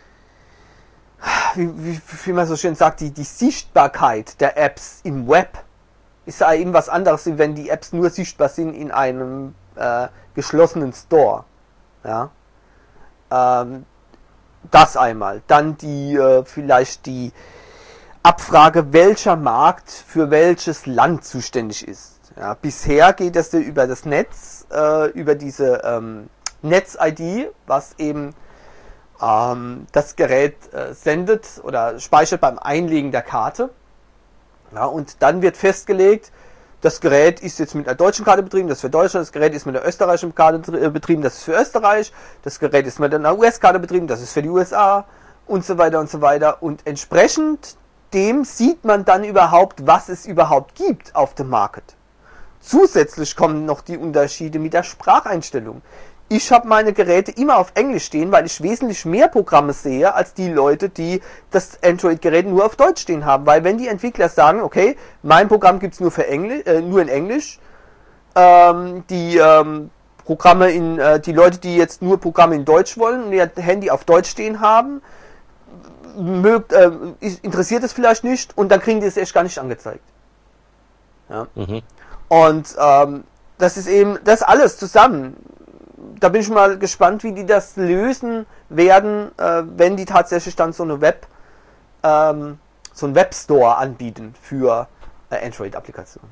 Wie, wie, wie man so schön sagt, die, die Sichtbarkeit der Apps im Web ist ja eben was anderes, wie wenn die Apps nur sichtbar sind in einem äh, geschlossenen Store. Ja? Ähm, das einmal. Dann die äh, vielleicht die Abfrage, welcher Markt für welches Land zuständig ist. Ja? Bisher geht das ja über das Netz, äh, über diese ähm, Netz-I D, was eben das Gerät äh, sendet oder speichert beim Einlegen der Karte. Ja, und dann wird festgelegt, das Gerät ist jetzt mit einer deutschen Karte betrieben, das ist für Deutschland, das Gerät ist mit einer österreichischen Karte betrieben, das ist für Österreich, das Gerät ist mit einer U S-Karte betrieben, das ist für die U S A und so weiter und so weiter. Und entsprechend dem sieht man dann überhaupt, was es überhaupt gibt auf dem Market. Zusätzlich kommen noch die Unterschiede mit der Spracheinstellung. Ich habe meine Geräte immer auf Englisch stehen, weil ich wesentlich mehr Programme sehe, als die Leute, die das Android-Gerät nur auf Deutsch stehen haben. Weil wenn die Entwickler sagen, okay, mein Programm gibt's nur für Englisch, äh, nur in Englisch, ähm, die ähm, Programme in, äh, die Leute, die jetzt nur Programme in Deutsch wollen und ihr Handy auf Deutsch stehen haben, mögt, äh, interessiert es vielleicht nicht und dann kriegen die es echt gar nicht angezeigt. Ja. Mhm. Und ähm, das ist eben, das alles zusammen. Da bin ich mal gespannt, wie die das lösen werden, äh, wenn die tatsächlich dann so eine Web, ähm, so einen Webstore anbieten für äh, Android-Applikationen.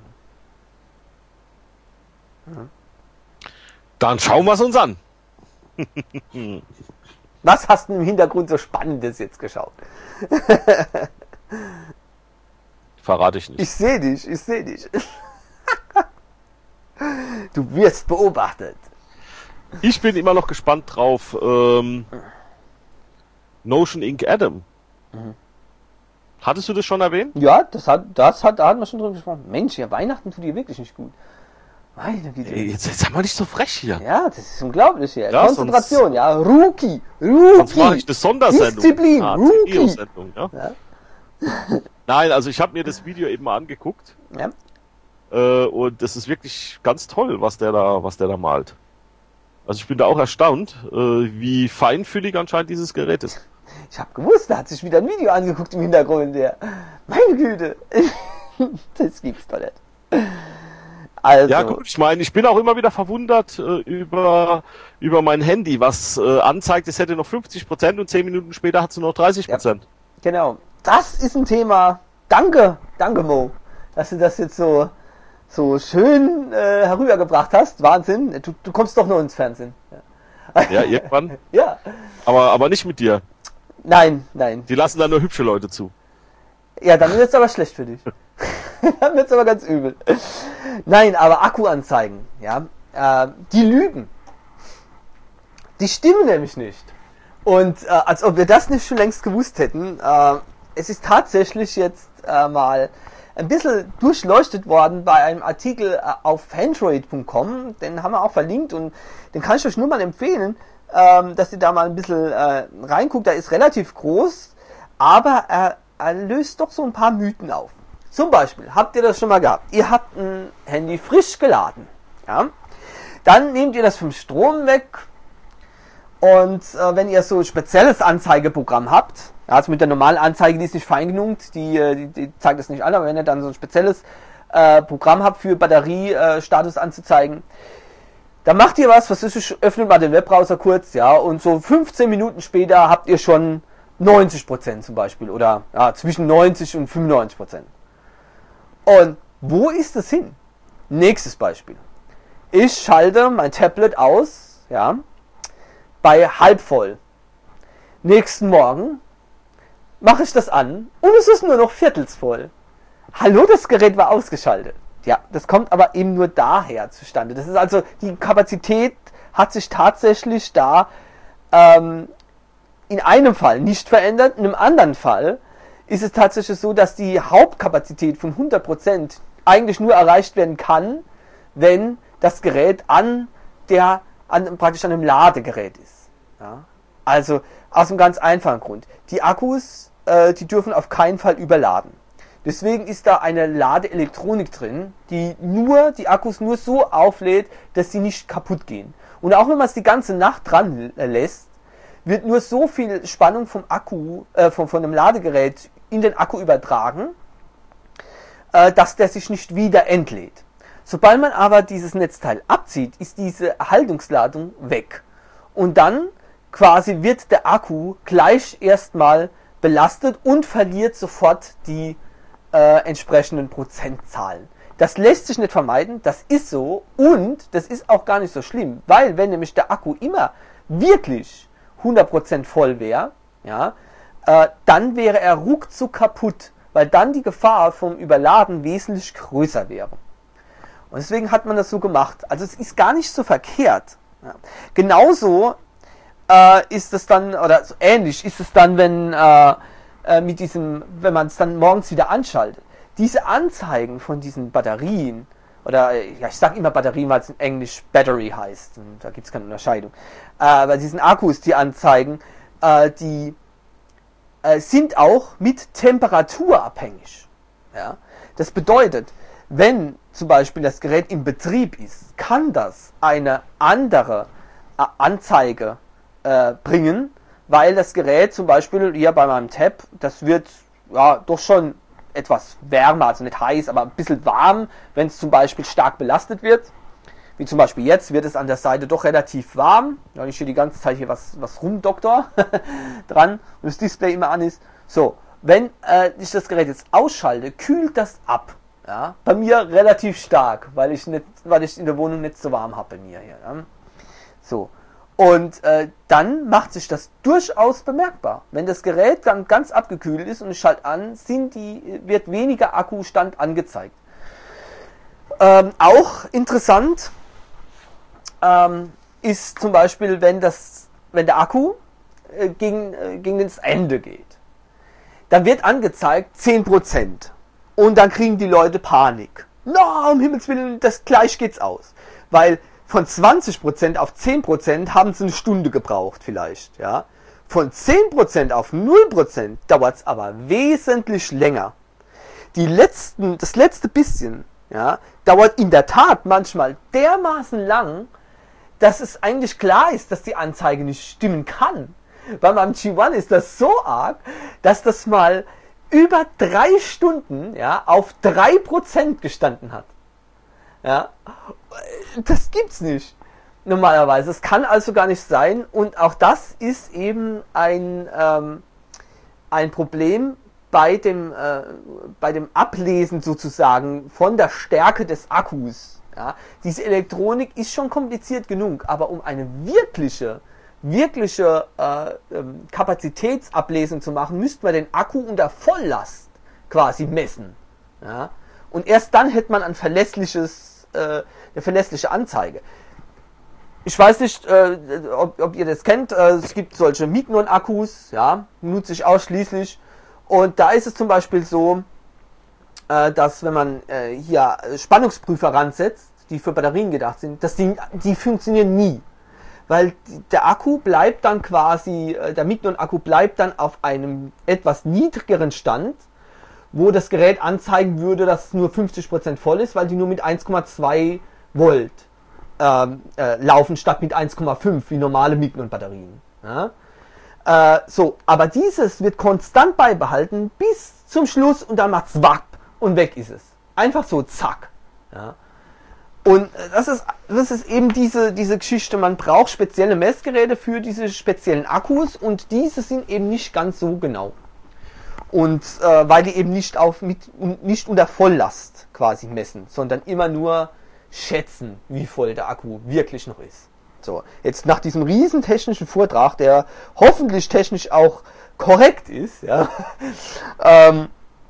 Ja.
Dann schauen wir es uns an.
Was hast du im Hintergrund so Spannendes jetzt geschaut?
Verrate ich nicht.
Ich sehe dich, ich sehe dich. Du wirst beobachtet.
Ich bin immer noch gespannt drauf. Ähm, Notion Inc. Adam. Mhm. Hattest du das schon erwähnt?
Ja, das hat, das hat, da hatten wir schon drüber gesprochen. Mensch, ja, Weihnachten tut dir wirklich nicht gut. Meine Güte.
Ey, jetzt, jetzt haben wir nicht so frech hier.
Ja, das ist unglaublich hier. Ja, Konzentration, sonst, ja. Rookie, Rookie.
Sonst mache ich eine Sondersendung.
Disziplin, ah, Rookie.
Sendung, ja? Ja. Nein, also ich habe mir das Video eben mal angeguckt. Ja. Äh, und das ist wirklich ganz toll, was der da, was der da malt. Also ich bin da auch erstaunt, äh, wie feinfühlig anscheinend dieses Gerät ist.
Ich habe gewusst, da hat sich wieder ein Video angeguckt im Hintergrund. Der, meine Güte, das gibt's doch nicht. Also.
Ja gut, ich meine, ich bin auch immer wieder verwundert äh, über über mein Handy, was äh, anzeigt, es hätte noch fünfzig Prozent und zehn Minuten später hat es nur noch dreißig Prozent.
Ja, genau, das ist ein Thema. Danke, danke Mo, dass du das jetzt so so schön äh, herübergebracht hast. Wahnsinn, du, du kommst doch nur ins Fernsehen.
Ja, ja irgendwann.
Ja.
Aber aber nicht mit dir.
Nein, nein.
Die lassen da nur hübsche Leute zu.
Ja, dann wird es aber schlecht für dich. Dann wird es aber ganz übel. Nein, aber Akkuanzeigen, ja, äh, die lügen. Die stimmen nämlich nicht. Und äh, als ob wir das nicht schon längst gewusst hätten, äh, es ist tatsächlich jetzt äh, mal ein bisschen durchleuchtet worden bei einem Artikel äh, auf Android punkt com, den haben wir auch verlinkt und den kann ich euch nur mal empfehlen, äh, dass ihr da mal ein bisschen äh, reinguckt. Der ist relativ groß, aber er, er löst doch so ein paar Mythen auf. Zum Beispiel, habt ihr das schon mal gehabt? Ihr habt ein Handy frisch geladen, ja? Dann nehmt ihr das vom Strom weg und äh, wenn ihr so ein spezielles Anzeigeprogramm habt, ja, also mit der normalen Anzeige, die ist nicht fein genug, die, die, die zeigt das nicht an, aber wenn ihr dann so ein spezielles äh, Programm habt für Batteriestatus äh, anzuzeigen, dann macht ihr was, was ist, öffnet mal den Webbrowser kurz, ja, und so fünfzehn Minuten später habt ihr schon neunzig Prozent zum Beispiel oder ja, zwischen neunzig und fünfundneunzig Prozent. Und wo ist es hin? Nächstes Beispiel. Ich schalte mein Tablet aus, ja, bei halb voll. Nächsten Morgen mache ich das an und es ist nur noch viertels voll. Hallo, das Gerät war ausgeschaltet. Ja, das kommt aber eben nur daher zustande. Das ist also, die Kapazität hat sich tatsächlich da ähm, in einem Fall nicht verändert, in einem anderen Fall ist es tatsächlich so, dass die Hauptkapazität von hundert Prozent eigentlich nur erreicht werden kann, wenn das Gerät an der, an, praktisch an einem Ladegerät ist. Ja? Also aus einem ganz einfachen Grund. Die Akkus, äh, die dürfen auf keinen Fall überladen. Deswegen ist da eine Ladeelektronik drin, die nur, die Akkus nur so auflädt, dass sie nicht kaputt gehen. Und auch wenn man es die ganze Nacht dran lässt, wird nur so viel Spannung vom Akku, äh, von, von dem Ladegerät in den Akku übertragen, äh, dass der sich nicht wieder entlädt. Sobald man aber dieses Netzteil abzieht, ist diese Erhaltungsladung weg. Und dann quasi wird der Akku gleich erstmal belastet und verliert sofort die äh, entsprechenden Prozentzahlen. Das lässt sich nicht vermeiden, das ist so und das ist auch gar nicht so schlimm, weil wenn nämlich der Akku immer wirklich hundert Prozent voll wäre, ja, äh, dann wäre er ruckzuck kaputt, weil dann die Gefahr vom Überladen wesentlich größer wäre. Und deswegen hat man das so gemacht. Also es ist gar nicht so verkehrt. Ja. Genauso äh, ist es dann, oder so ähnlich ist es dann, wenn äh, äh, mit diesem, wenn man es dann morgens wieder anschaltet. Diese Anzeigen von diesen Batterien, oder ja, ich sage immer Batterien, weil es in Englisch Battery heißt, und da gibt es keine Unterscheidung. Äh, bei diesen Akkus, die anzeigen, äh, die äh, sind auch mit Temperatur abhängig. Ja? Das bedeutet, wenn zum Beispiel das Gerät in Betrieb ist, kann das eine andere äh, Anzeige äh, bringen, weil das Gerät zum Beispiel hier bei meinem Tab, das wird ja doch schon etwas wärmer, also nicht heiß, aber ein bisschen warm, wenn es zum Beispiel stark belastet wird. Wie zum Beispiel jetzt wird es an der Seite doch relativ warm, weil ich hier die ganze Zeit hier was, was rumdoktor dran und das Display immer an ist. So, wenn äh, ich das Gerät jetzt ausschalte, kühlt das ab. Ja? Bei mir relativ stark, weil ich, nicht, weil ich in der Wohnung nicht so warm habe bei mir hier. Ja? So. Und äh, dann macht sich das durchaus bemerkbar. Wenn das Gerät dann ganz abgekühlt ist und ich schalte an, sind die, wird weniger Akkustand angezeigt. Ähm, auch interessant ähm, ist zum Beispiel, wenn, das, wenn der Akku äh, gegen, äh, gegen das Ende geht. Dann wird angezeigt zehn Prozent. Und dann kriegen die Leute Panik. Na, um Himmels Willen, das gleich geht's aus. Weil von zwanzig Prozent auf zehn Prozent haben sie eine Stunde gebraucht vielleicht. Ja? Von zehn Prozent auf null Prozent dauert es aber wesentlich länger. Die letzten, das letzte bisschen, ja, dauert in der Tat manchmal dermaßen lang, dass es eigentlich klar ist, dass die Anzeige nicht stimmen kann. Bei meinem G eins ist das so arg, dass das mal über drei Stunden, ja, auf drei Prozent gestanden hat. Ja, das gibt's nicht. Normalerweise. Es kann also gar nicht sein. Und auch das ist eben ein, ähm, ein Problem bei dem, äh, bei dem Ablesen sozusagen von der Stärke des Akkus. Ja. Diese Elektronik ist schon kompliziert genug, aber um eine wirkliche, wirkliche äh, ähm, Kapazitätsablesung zu machen, müsste man den Akku unter Volllast quasi messen. Ja. Und erst dann hätte man ein verlässliches, äh, eine verlässliche Anzeige. Ich weiß nicht, äh, ob, ob ihr das kennt, äh, es gibt solche Mignon-Akkus, ja, nutze ich ausschließlich. Und da ist es zum Beispiel so, äh, dass wenn man äh, hier Spannungsprüfer ransetzt, die für Batterien gedacht sind, dass die, die funktionieren nie. Weil der Akku bleibt dann quasi, äh, der Mignon-Akku bleibt dann auf einem etwas niedrigeren Stand, wo das Gerät anzeigen würde, dass es nur fünfzig Prozent voll ist, weil die nur mit eins Komma zwei Volt ähm, äh, laufen, statt mit eins Komma fünf wie normale Mignon-Batterien. Ja? Äh, so, aber dieses wird konstant beibehalten bis zum Schluss und dann macht's wapp und weg ist es. Einfach so, zack. Ja? Und das ist, das ist eben diese, diese Geschichte, man braucht spezielle Messgeräte für diese speziellen Akkus und diese sind eben nicht ganz so genau. Und äh, weil die eben nicht auf mit nicht unter Volllast quasi messen, sondern immer nur schätzen, wie voll der Akku wirklich noch ist. So, jetzt nach diesem riesen technischen Vortrag, der hoffentlich technisch auch korrekt ist, ja, ähm,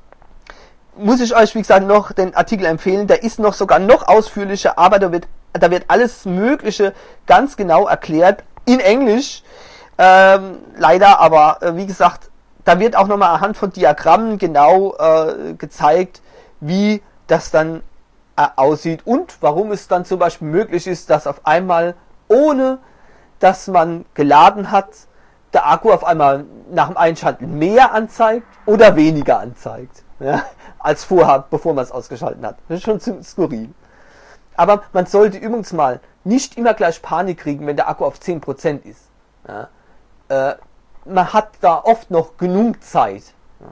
muss ich euch, wie gesagt, noch den Artikel empfehlen. Der ist noch sogar noch ausführlicher, aber da wird, da wird alles Mögliche ganz genau erklärt, in Englisch, ähm, leider, aber äh, wie gesagt, da wird auch nochmal anhand von Diagrammen genau äh, gezeigt, wie das dann äh, aussieht und warum es dann zum Beispiel möglich ist, dass auf einmal, ohne dass man geladen hat, der Akku auf einmal nach dem Einschalten mehr anzeigt oder weniger anzeigt, ja, als vorher, bevor man es ausgeschaltet hat. Das ist schon ziemlich skurril. Aber man sollte übrigens mal nicht immer gleich Panik kriegen, wenn der Akku auf zehn Prozent ist. Ja. Äh, man hat da oft noch genug Zeit.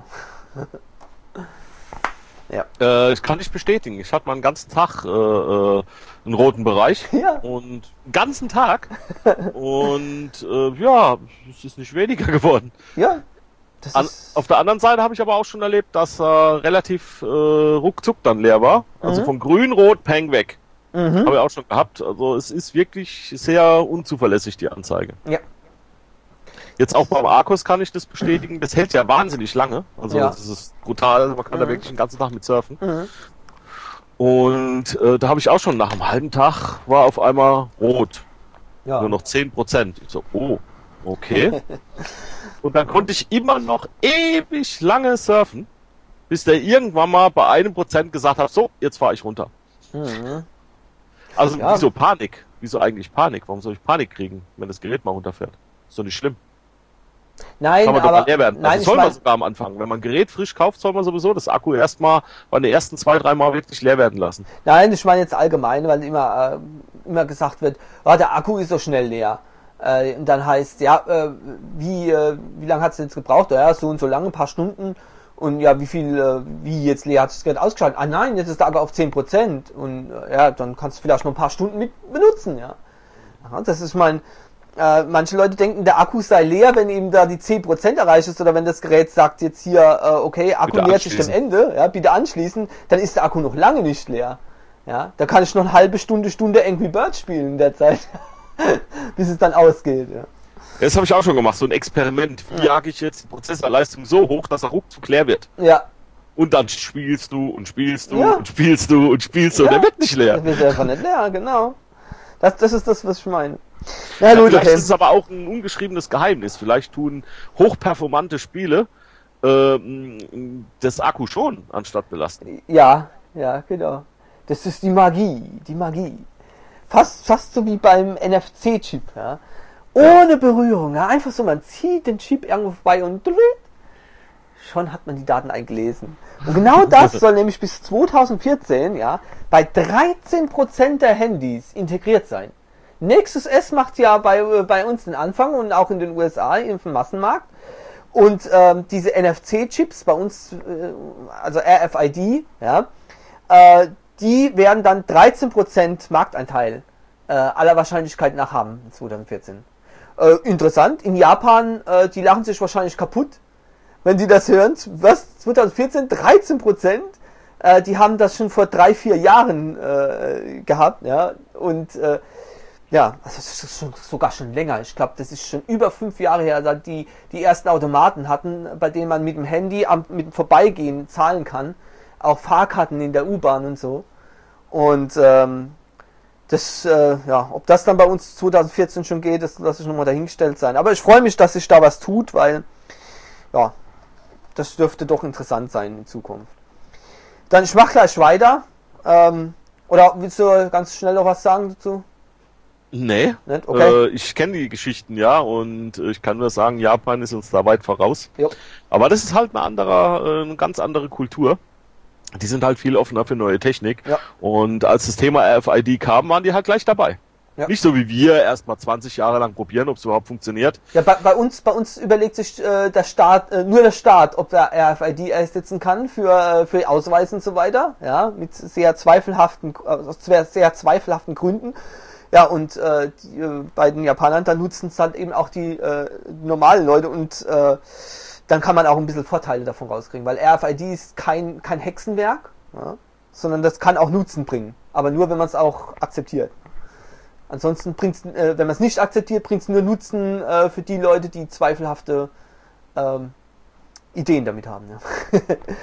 Ja. Äh, das kann ich bestätigen. Ich hatte mal einen ganzen Tag äh, äh, einen roten Bereich.
Ja.
Und einen ganzen Tag. Und äh, ja, es ist nicht weniger geworden.
Ja. Das
An,
ist
auf der anderen Seite habe ich aber auch schon erlebt, dass er äh, relativ äh, ruckzuck dann leer war. Also
mhm.
von grün, rot, peng weg.
Mhm.
Habe ich auch schon gehabt. Also es ist wirklich sehr unzuverlässig, die Anzeige.
Ja.
Jetzt auch beim Arcos kann ich das bestätigen. Das hält ja wahnsinnig lange. Also
Ja.
das ist brutal. Man kann
Mhm.
da wirklich den ganzen Tag mit surfen.
Mhm.
Und äh, da habe ich auch schon nach einem halben Tag war auf einmal rot.
Ja.
Nur noch zehn Prozent. Ich so, oh, okay. Und dann konnte ich immer noch ewig lange surfen, bis der irgendwann mal bei einem Prozent gesagt hat, so, jetzt fahre ich runter.
Mhm.
Also
Ja.
wieso Panik? Wieso eigentlich Panik? Warum soll ich Panik kriegen, wenn das Gerät mal runterfährt? Ist doch nicht schlimm.
Nein,
Kann man doch
aber
mal leer werden.
nein,
Also
ich
soll man
mein,
sogar am Anfang. Wenn man ein Gerät frisch kauft, soll man sowieso das Akku erstmal bei den ersten zwei, drei Mal wirklich leer werden lassen.
nein, ich meine jetzt allgemein, weil immer äh, immer gesagt wird, oh, der Akku ist so schnell leer. Äh, und dann heißt, ja, äh, wie äh, wie lange hat es jetzt gebraucht? Ja, so und so lange, ein paar Stunden. Und ja, wie viel, äh, wie jetzt leer hat das Gerät ausgeschaltet? Ah nein, jetzt ist der Akku auf zehn Prozent. Und äh, ja, dann kannst du vielleicht noch ein paar Stunden mit benutzen, ja. Aha, das ist mein, äh, manche Leute denken, der Akku sei leer, wenn eben da die zehn Prozent erreicht ist oder wenn das Gerät sagt jetzt hier, äh, okay, Akku
Bitte
leert sich dem
anschließen.
Ende, ja, bitte anschließen, dann ist der Akku noch lange nicht leer. Ja, da kann ich noch eine halbe Stunde, Stunde Angry Birds spielen in der Zeit, bis es dann ausgeht, ja.
Das habe ich auch schon gemacht, so ein Experiment. Wie jage ich jetzt die Prozessorleistung so hoch, dass er ruckzuck leer wird?
Ja,
Und dann spielst du und spielst du
Ja.
und spielst du und spielst du und
Ja.
der wird nicht leer.
das wird einfach nicht leer, genau. Das, das ist das, was ich meine. Ja,
Ja,
gut,
vielleicht
okay.
ist es aber auch ein ungeschriebenes Geheimnis. Vielleicht tun hochperformante Spiele ähm, das Akku schon anstatt belasten.
Ja, ja, genau. Das ist die Magie, die Magie. Fast, fast so wie beim N F C-Chip, ja. Ohne Berührung, ja. Einfach so, man zieht den Chip irgendwo vorbei und schon hat man die Daten eingelesen. Und genau das soll nämlich bis zwanzig vierzehn, ja, bei dreizehn Prozent der Handys integriert sein. Nexus S macht ja bei, bei uns den Anfang und auch in den U S A im Massenmarkt. Und ähm, diese N F C-Chips bei uns, äh, also R F I D, ja, äh, die werden dann dreizehn Prozent Marktanteil äh, aller Wahrscheinlichkeit nach haben in zwanzig vierzehn. Äh, interessant, in Japan, äh, die lachen sich wahrscheinlich kaputt, wenn die das hören. Was? zwanzig vierzehn, dreizehn Prozent? Äh, die haben das schon vor drei, vier Jahren äh, gehabt, ja, und äh, ja, also das ist schon, sogar schon länger. Ich glaube, das ist schon über fünf Jahre her, da die die ersten Automaten hatten, bei denen man mit dem Handy am, mit dem Vorbeigehen zahlen kann. Auch Fahrkarten in der U-Bahn und so. Und ähm, das, äh, ja, ob das dann bei uns zwanzig vierzehn schon geht, das lasse ich nochmal dahingestellt sein. Aber ich freue mich, dass sich da was tut, weil, ja, das dürfte doch interessant sein in Zukunft. Dann, ich mache gleich weiter. Ähm, oder willst du ganz schnell noch was sagen dazu?
Nee,
okay.
äh, ich kenne die Geschichten ja und äh, ich kann nur sagen, Japan ist uns da weit voraus. Jo. Aber das ist halt eine andere, äh, eine ganz andere Kultur. Die sind halt viel offener für neue Technik. Ja. Und als das Thema R F I D kam, waren die halt gleich dabei. Ja. Nicht so wie wir erst mal zwanzig Jahre lang probieren, ob es überhaupt funktioniert.
Ja, bei, bei uns, bei uns überlegt sich äh, der Staat, äh, nur der Staat, ob er R F I D einsetzen kann für äh, für Ausweis und so weiter. Ja, mit sehr zweifelhaften, äh, sehr, sehr zweifelhaften Gründen. Ja, und äh, die äh, beiden Japanern, da nutzen es halt eben auch die äh, normalen Leute und äh, dann kann man auch ein bisschen Vorteile davon rauskriegen, weil R F I D ist kein kein Hexenwerk, ja, sondern das kann auch Nutzen bringen, aber nur wenn man es auch akzeptiert. Ansonsten bringt's, äh, wenn man es nicht akzeptiert, bringt es nur Nutzen äh, für die Leute, die zweifelhafte ähm, Ideen damit haben. Ja.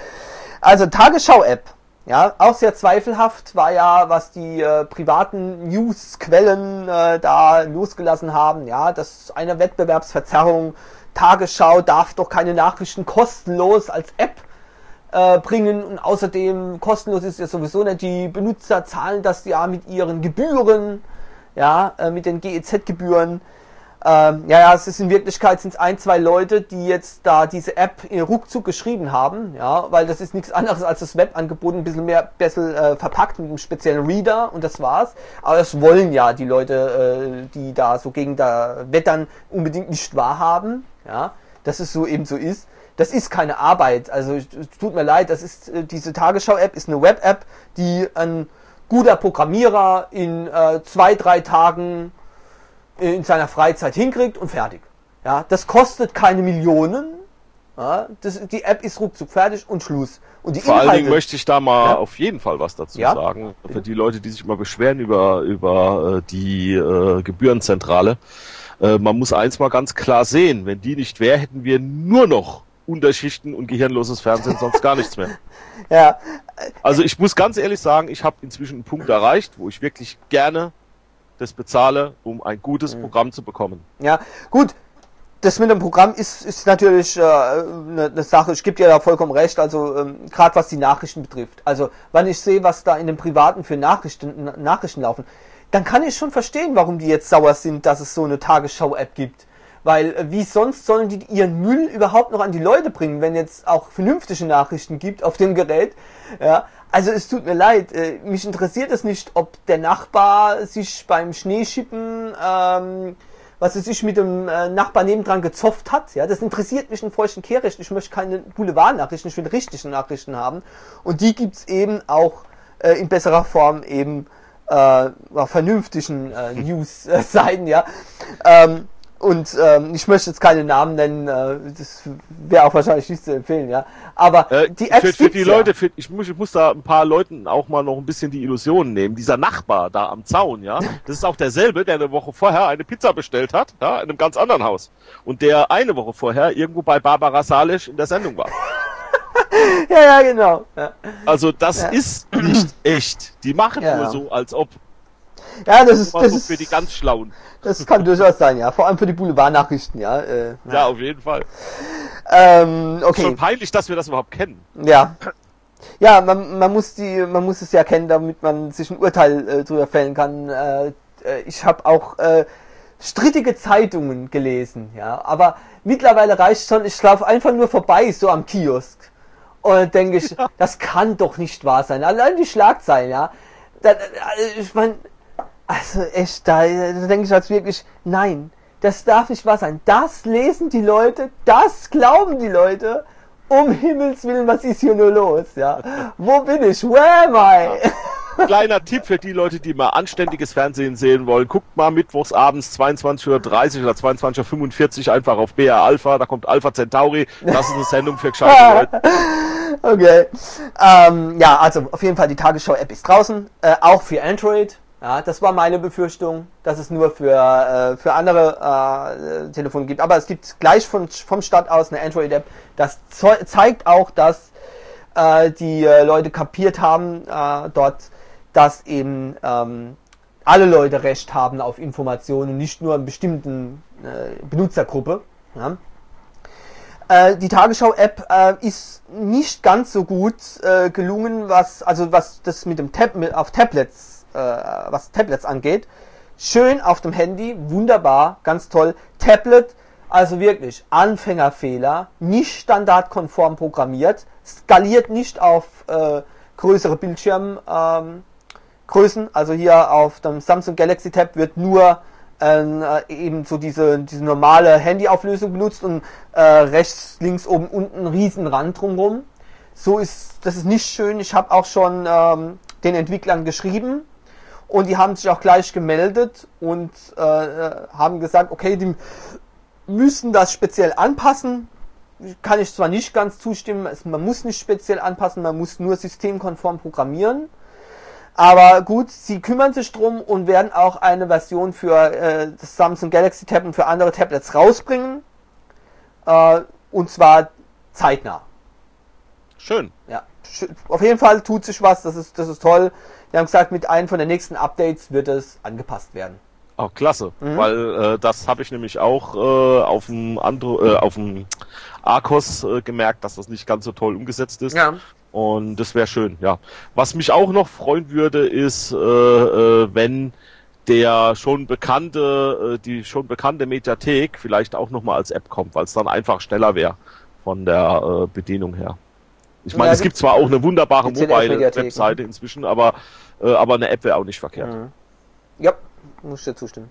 Also Tagesschau-App, ja, auch sehr zweifelhaft, war ja, was die äh, privaten Newsquellen äh, da losgelassen haben, ja, das ist eine Wettbewerbsverzerrung. Tagesschau darf doch keine Nachrichten kostenlos als App äh, bringen und außerdem kostenlos ist ja sowieso nicht, die Benutzer zahlen das ja mit ihren Gebühren. Ja, äh, mit den G E Z-Gebühren. Ähm, ja, ja, es ist in Wirklichkeit sind es ein, zwei Leute, die jetzt da diese App in ruckzuck geschrieben haben, ja, weil das ist nichts anderes als das Webangebot ein bisschen mehr, bisschen äh, verpackt mit einem speziellen Reader und das war's. Aber das wollen ja die Leute, äh, die da so gegen da wettern, unbedingt nicht wahrhaben, ja, dass es so eben so ist. Das ist keine Arbeit, also tut mir leid, das ist äh, diese Tagesschau-App ist eine Web-App, die ein guter Programmierer in äh, zwei, drei Tagen in seiner Freizeit hinkriegt und fertig. Ja, das kostet keine Millionen. Ja, das, die App ist ruckzuck fertig und Schluss. Und die
Vor
Inhalte,
allen Dingen möchte ich da mal
ja?
auf jeden Fall was dazu
Ja?
sagen. Für die Leute, die sich immer beschweren über, über äh, die äh, Gebührenzentrale. Äh, man muss eins mal ganz klar sehen. Wenn die nicht wäre, hätten wir nur noch Unterschichten und gehirnloses Fernsehen, sonst gar nichts mehr.
Ja.
Also ich muss ganz ehrlich sagen, ich habe inzwischen einen Punkt erreicht, wo ich wirklich gerne das bezahle, um ein gutes mhm. Programm zu bekommen.
Ja, gut. Das mit dem Programm ist, ist natürlich äh, eine, eine Sache, ich gebe dir da vollkommen recht, also ähm, gerade was die Nachrichten betrifft. Also wenn ich sehe, was da in den Privaten für Nachrichten, Nachrichten laufen, dann kann ich schon verstehen, warum die jetzt sauer sind, dass es so eine Tagesschau-App gibt. Weil äh, wie sonst sollen die ihren Müll überhaupt noch an die Leute bringen, wenn jetzt auch vernünftige Nachrichten gibt auf dem Gerät. Ja, also es tut mir leid, äh, mich interessiert es nicht, ob der Nachbar sich beim Schneeschippen, ähm, was weiß ich, mit dem äh, Nachbar nebendran gezopft hat. Ja, das interessiert mich in feuchten Kehricht. Ich möchte keine Boulevardnachrichten, ich will richtige Nachrichten haben. Und die gibt's eben auch äh, in besserer Form eben äh, auf vernünftigen äh, News-Seiten, ja. Ähm, Und ähm, ich möchte jetzt keine Namen nennen, äh, das wäre auch wahrscheinlich nicht zu empfehlen, ja. Aber
äh,
die Apps
für, für die
ja.
Leute, für, ich, muss, ich muss da ein paar Leuten auch mal noch ein bisschen die Illusionen nehmen. Dieser Nachbar da am Zaun, ja, das ist auch derselbe, der eine Woche vorher eine Pizza bestellt hat, ja, in einem ganz anderen Haus. Und der eine Woche vorher irgendwo bei Barbara Salisch in der Sendung war.
Ja, ja, genau. Ja.
Also das ja. ist nicht echt. Die machen
ja.
nur so, als ob.
Ja, das ist, das
so
ist
für die ganz Schlauen.
Das kann durchaus sein, ja. Vor allem für die Boulevardnachrichten, ja. Äh,
ja. ja, auf jeden Fall.
Ähm, okay.
Ist schon peinlich, dass wir das überhaupt kennen.
Ja. Ja, man, man muss die, man muss es ja kennen, damit man sich ein Urteil äh, drüber fällen kann. Äh, ich habe auch äh, strittige Zeitungen gelesen, ja. Aber mittlerweile reicht schon, ich laufe einfach nur vorbei, so am Kiosk. Und denke ich, ja. das kann doch nicht wahr sein. Allein die Schlagzeilen, ja. Da, ich meine, Also echt, da, da denke ich jetzt wirklich, nein, das darf nicht wahr sein. Das lesen die Leute, das glauben die Leute. Um Himmels Willen, was ist hier nur los? Ja, wo bin ich? Where am I?
Ja. Kleiner Tipp für die Leute, die mal anständiges Fernsehen sehen wollen. Guckt mal mittwochs abends zweiundzwanzig Uhr dreißig oder zweiundzwanzig Uhr fünfundvierzig einfach auf B R Alpha. Da kommt Alpha Centauri. Das ist eine Sendung für gescheite Leute.
Okay. Ähm, ja, also auf jeden Fall die Tagesschau-App ist draußen. Äh, auch für Android. Ja, das war meine Befürchtung, dass es nur für, äh, für andere äh, Telefone gibt. Aber es gibt gleich von, vom Start aus eine Android-App. Das zeigt auch, dass äh, die äh, Leute kapiert haben äh, dort, dass eben ähm, alle Leute Recht haben auf Informationen, nicht nur in bestimmten äh, Benutzergruppe. Ja. Äh, die Tagesschau-App äh, ist nicht ganz so gut äh, gelungen, was also was das mit dem Tab mit, auf Tablets äh, was Tablets angeht. Schön auf dem Handy, wunderbar, ganz toll. Tablet, also wirklich Anfängerfehler, nicht standardkonform programmiert, skaliert nicht auf äh, größere Bildschirmgrößen. Ähm, Größen. Also hier auf dem Samsung Galaxy Tab wird nur äh, eben so diese, diese normale Handyauflösung benutzt und äh, rechts, links, oben, unten ein riesen Rand drumherum. So ist, das ist nicht schön. Ich habe auch schon ähm, den Entwicklern geschrieben und die haben sich auch gleich gemeldet und äh, haben gesagt, okay, die müssen das speziell anpassen. Kann ich zwar nicht ganz zustimmen, man muss nicht speziell anpassen, man muss nur systemkonform programmieren. Aber gut, sie kümmern sich drum und werden auch eine Version für äh, das Samsung Galaxy Tab und für andere Tablets rausbringen. Äh, und zwar zeitnah.
Schön.
Ja, auf jeden Fall tut sich was, das ist, das ist toll. Wir haben gesagt, mit einem von den nächsten Updates wird es angepasst werden.
Oh, klasse, mhm. weil äh, das habe ich nämlich auch äh, auf dem Andro äh, auf dem Arcos äh, gemerkt, dass das nicht ganz so toll umgesetzt ist.
Ja.
Und das wäre schön, ja. Was mich auch noch freuen würde, ist, äh, äh, wenn der schon bekannte, äh, die schon bekannte Mediathek vielleicht auch nochmal als App kommt, weil es dann einfach schneller wäre von der äh, Bedienung her. Ich meine, ja, es gibt zwar auch eine wunderbare Mobile-Webseite inzwischen, aber, äh, aber eine App wäre auch nicht verkehrt.
Mhm. Ja, muss ich dir zustimmen.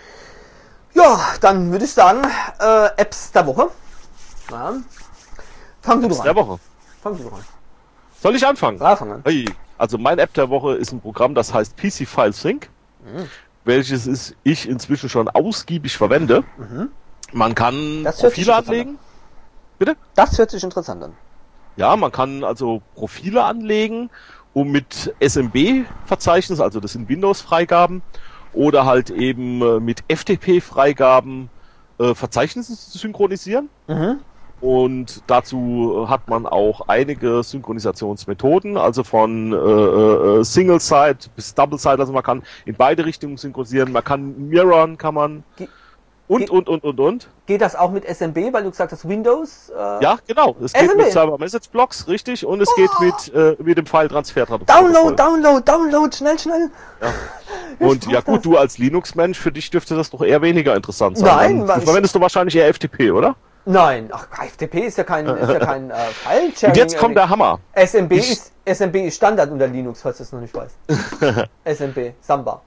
Ja, dann würde ich sagen, äh, Apps der Woche. Ja. Fang du
Apps
an.
der Woche.
Fang du an.
Soll ich anfangen?
Ja, fang an.
Hey, also mein App der Woche ist ein Programm, das heißt P C File Sync, mhm. welches ist, ich inzwischen schon ausgiebig verwende. Mhm. Man kann Profile anlegen. Bitte?
Das hört sich interessant an.
Ja, man kann also Profile anlegen, um mit S M B-Verzeichnis, also das sind Windows-Freigaben, oder halt eben mit F T P-Freigaben äh, Verzeichnisse zu synchronisieren. Mhm. Und dazu hat man auch einige Synchronisationsmethoden, also von äh, äh, Single-Side bis Double-Side, also man kann in beide Richtungen synchronisieren, man kann mirrorn, kann man Ge und, Ge und, und, und, und.
Geht das auch mit S M B, weil du gesagt hast Windows? Äh
ja, genau, es geht S M B mit Server-Message-Blocks, richtig, und es oh. geht mit, äh, mit dem File-Transfer.
Download, Download, Download, schnell, schnell.
Ja. Und ja gut, das. Du als Linux-Mensch, für dich dürfte das doch eher weniger interessant sein.
Nein,
dann verwendest du wahrscheinlich eher F T P, oder?
Nein, ach, F T P ist ja kein, ist ja kein äh, File-Sharing.
Und jetzt kommt der Hammer.
S M B ich ist, S M B ist Standard unter Linux, falls du es noch nicht weißt. S M B, Samba.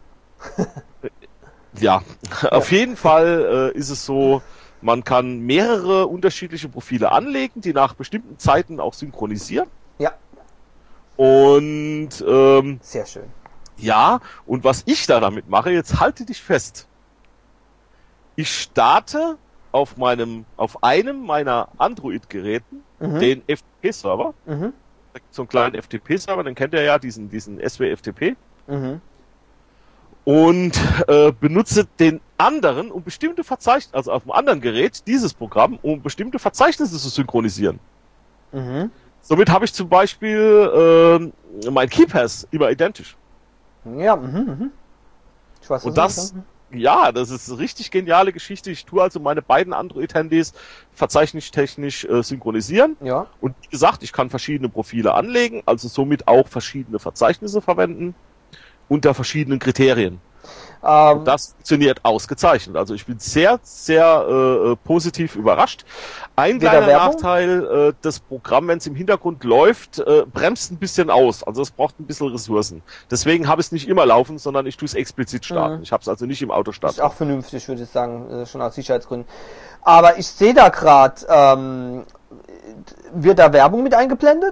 ja, ja, auf jeden Fall äh, ist es so, man kann mehrere unterschiedliche Profile anlegen, die nach bestimmten Zeiten auch synchronisieren.
Ja.
Und ähm,
sehr schön.
Ja, und was ich da damit mache, jetzt halte dich fest. Ich starte auf meinem, auf einem meiner Android-Geräten, mhm. den F T P-Server. Mhm. Da gibt es so einen kleinen F T P-Server, den kennt ihr ja, diesen, diesen S W F T P. Mhm. Und äh, benutze den anderen, um bestimmte Verzeichnisse, also auf dem anderen Gerät, dieses Programm, um bestimmte Verzeichnisse zu synchronisieren. Mhm. Somit habe ich zum Beispiel äh, mein KeyPass immer identisch.
Ja, mhm, mhm. Ich weiß, was
Und das... Ja, das ist eine richtig geniale Geschichte. Ich tue also meine beiden Android-Handys verzeichnistechnisch äh, synchronisieren.
Ja.
Und wie gesagt, ich kann verschiedene Profile anlegen, also somit auch verschiedene Verzeichnisse verwenden unter verschiedenen Kriterien.
Ähm,
das funktioniert ausgezeichnet. Also ich bin sehr, sehr äh, positiv überrascht. Ein
Wieder
kleiner
Werbung?
Nachteil, äh, das Programm, wenn es im Hintergrund läuft, äh, bremst ein bisschen aus. Also es braucht ein bisschen Ressourcen. Deswegen habe ich es nicht immer laufen, sondern ich tue es explizit starten.
Mhm.
Ich habe es also nicht im Auto
ist
starten.
auch vernünftig, würde ich sagen, äh, schon aus Sicherheitsgründen. Aber ich sehe da gerade, ähm, wird da Werbung mit eingeblendet?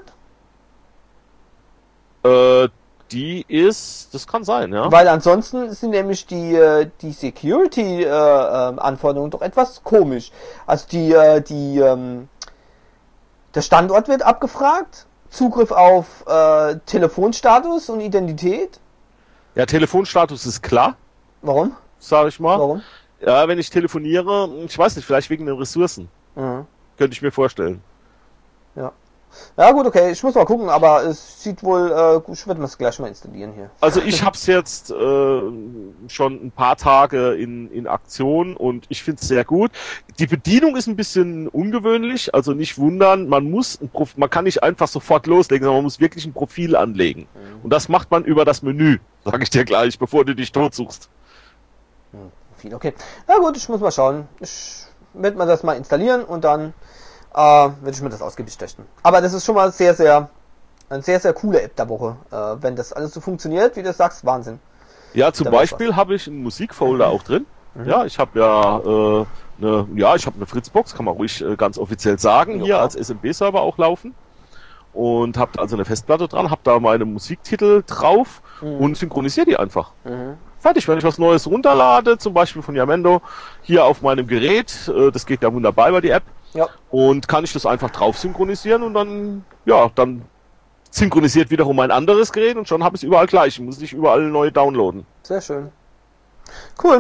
Äh, die ist, das kann sein, ja.
Weil ansonsten sind nämlich die, äh, die Security-Anforderungen doch etwas komisch. Also die, äh, die, ähm, der Standort wird abgefragt, Zugriff auf äh, Telefonstatus und Identität.
Ja, Telefonstatus ist klar,
Warum?
sage ich mal.
Warum?
Ja, wenn ich telefoniere, ich weiß nicht, vielleicht wegen den Ressourcen.
Mhm.
Könnte ich mir vorstellen.
Ja. Ja gut, okay, ich muss mal gucken, aber es sieht wohl, äh, gut, ich werde es gleich mal installieren hier.
Also ich habe es jetzt äh, schon ein paar Tage in, in Aktion und ich finde es sehr gut. Die Bedienung ist ein bisschen ungewöhnlich, also nicht wundern, man muss ein Prof man kann nicht einfach sofort loslegen, sondern man muss wirklich ein Profil anlegen. Mhm. Und das macht man über das Menü, sage ich dir gleich, bevor du dich tot suchst.
Hm, Profil, okay. Na gut, ich muss mal schauen. Ich werde mal das mal installieren und dann äh, werde ich mir das ausgiebig testen. Aber das ist schon mal sehr, sehr, eine sehr, sehr coole App der Woche. Äh, wenn das alles so funktioniert, wie du sagst, Wahnsinn.
Ja, zum Beispiel habe ich einen Musikfolder auch drin. Mhm. Ja, ich habe ja äh, eine, ja, ich habe eine Fritzbox, kann man ruhig äh, ganz offiziell sagen,
Ja.
hier als S M B-Server auch laufen. Und habe also eine Festplatte dran, habe da meine Musiktitel drauf mhm. und synchronisiere die einfach. Mhm. Fertig, wenn ich was Neues runterlade, zum Beispiel von Yamendo, hier auf meinem Gerät, äh, das geht ja wunderbar über die App,
ja.
und kann ich das einfach drauf synchronisieren und dann, ja, dann synchronisiert wiederum ein anderes Gerät und schon habe ich es überall gleich. Ich muss nicht überall neu downloaden.
Sehr schön. Cool.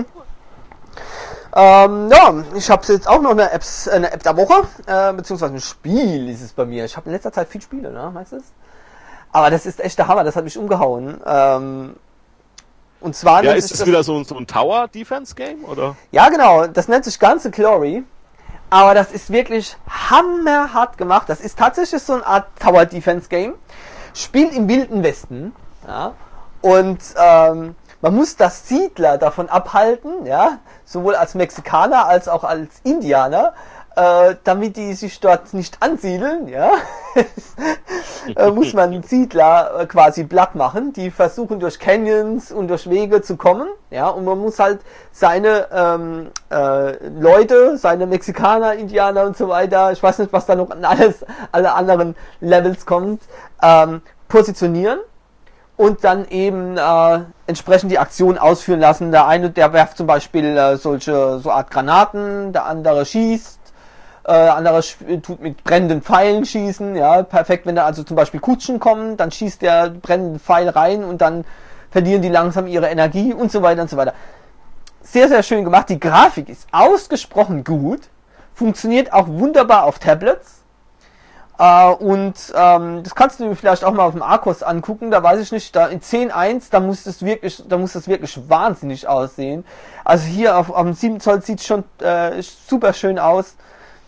Ähm, ja, ich habe jetzt auch noch eine, Apps, eine App der Woche, äh, beziehungsweise ein Spiel ist es bei mir. Ich habe in letzter Zeit viel Spiele, ne, weißt du? Aber das ist echt der Hammer, das hat mich umgehauen. Ähm, und zwar
ja, ist es das wieder so, so ein Tower-Defense-Game, oder?
Ja, genau, das nennt sich Guns and Glory. Aber das ist wirklich hammerhart gemacht. Das ist tatsächlich so eine Art Tower-Defense-Game. Spielt im Wilden Westen. Ja, und ähm, man muss das Siedler davon abhalten, ja, sowohl als Mexikaner als auch als Indianer, äh, damit die sich dort nicht ansiedeln, ja, äh, muss man Siedler äh, quasi platt machen. Die versuchen durch Canyons und durch Wege zu kommen, ja, und man muss halt seine ähm, äh, Leute, seine Mexikaner, Indianer und so weiter, ich weiß nicht, was da noch an alles, alle anderen Levels kommt, ähm, positionieren. Und dann eben äh, entsprechend die Aktion ausführen lassen. Der eine, der werft zum Beispiel äh, solche so Art Granaten, der andere schießt, äh, der andere tut mit brennenden Pfeilen schießen. Ja, perfekt, wenn da also zum Beispiel Kutschen kommen, dann schießt der brennende Pfeil rein und dann verlieren die langsam ihre Energie und so weiter und so weiter. Sehr, sehr schön gemacht. Die Grafik ist ausgesprochen gut, funktioniert auch wunderbar auf Tablets. Uh, und ähm, das kannst du dir vielleicht auch mal auf dem Arcos angucken, da weiß ich nicht, da in zehn Punkt eins, da muss das wirklich, da muss das wirklich wahnsinnig aussehen. Also hier auf, auf dem sieben Zoll sieht es schon äh, super schön aus.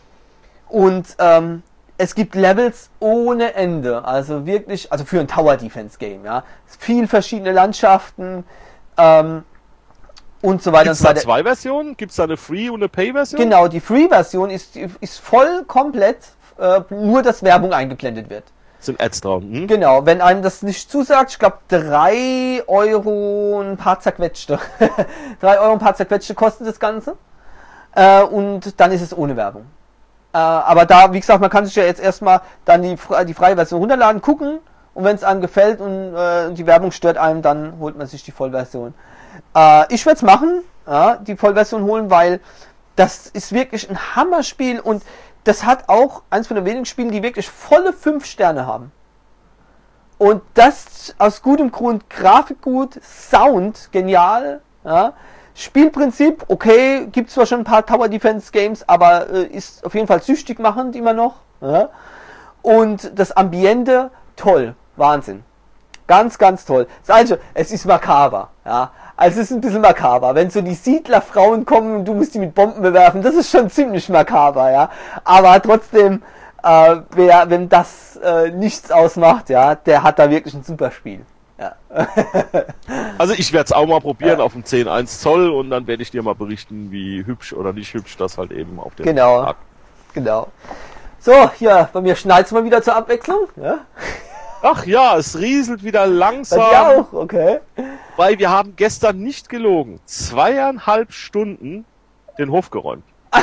Und ähm, es gibt Levels ohne Ende, also wirklich, also für ein Tower Defense Game, ja. Viel verschiedene Landschaften, ähm, und so weiter
Gibt's
und so weiter.
Da zwei Versionen? Gibt es da eine Free- und eine Pay-Version?
Genau, die Free-Version ist, ist voll komplett, äh, nur dass Werbung eingeblendet wird.
Sind Ads drauf. Hm?
Genau, wenn einem das nicht zusagt, ich glaube drei Euro ein paar zerquetschte. drei Euro ein paar zerquetschte kostet das Ganze. Äh, und dann ist es ohne Werbung. Äh, aber da, wie gesagt, man kann sich ja jetzt erstmal dann die, die freie Version runterladen, gucken, und wenn es einem gefällt und äh, die Werbung stört einem, dann holt man sich die Vollversion. Äh, ich werde es machen, ja, die Vollversion holen, weil das ist wirklich ein Hammerspiel und das hat auch eins von den wenigen Spielen, die wirklich volle fünf Sterne haben. Und das aus gutem Grund, Grafik gut, Sound genial, ja. Spielprinzip, okay, gibt zwar schon ein paar Tower Defense Games, aber äh, ist auf jeden Fall süchtig machend immer noch. Ja. Und das Ambiente, toll, Wahnsinn. Ganz, ganz toll. Also, es ist makaber, ja. Also es ist ein bisschen makaber. Wenn so die Siedlerfrauen kommen und du musst die mit Bomben bewerfen, das ist schon ziemlich makaber, ja. Aber trotzdem, äh, wer, wenn das äh, nichts ausmacht, ja, der hat da wirklich ein super Spiel. Ja.
Also ich werde es auch mal probieren
Ja.
auf dem zehn Komma eins Zoll und dann werde ich dir mal berichten, wie hübsch oder nicht hübsch das halt eben auf dem
Genau.
Tag.
Genau. So, hier, bei mir schneit's mal wieder zur Abwechslung. Ja?
Ach ja, es rieselt wieder
Bei dir
langsam,
auch, okay.
weil wir haben gestern nicht gelogen. Zweieinhalb Stunden den Hof geräumt.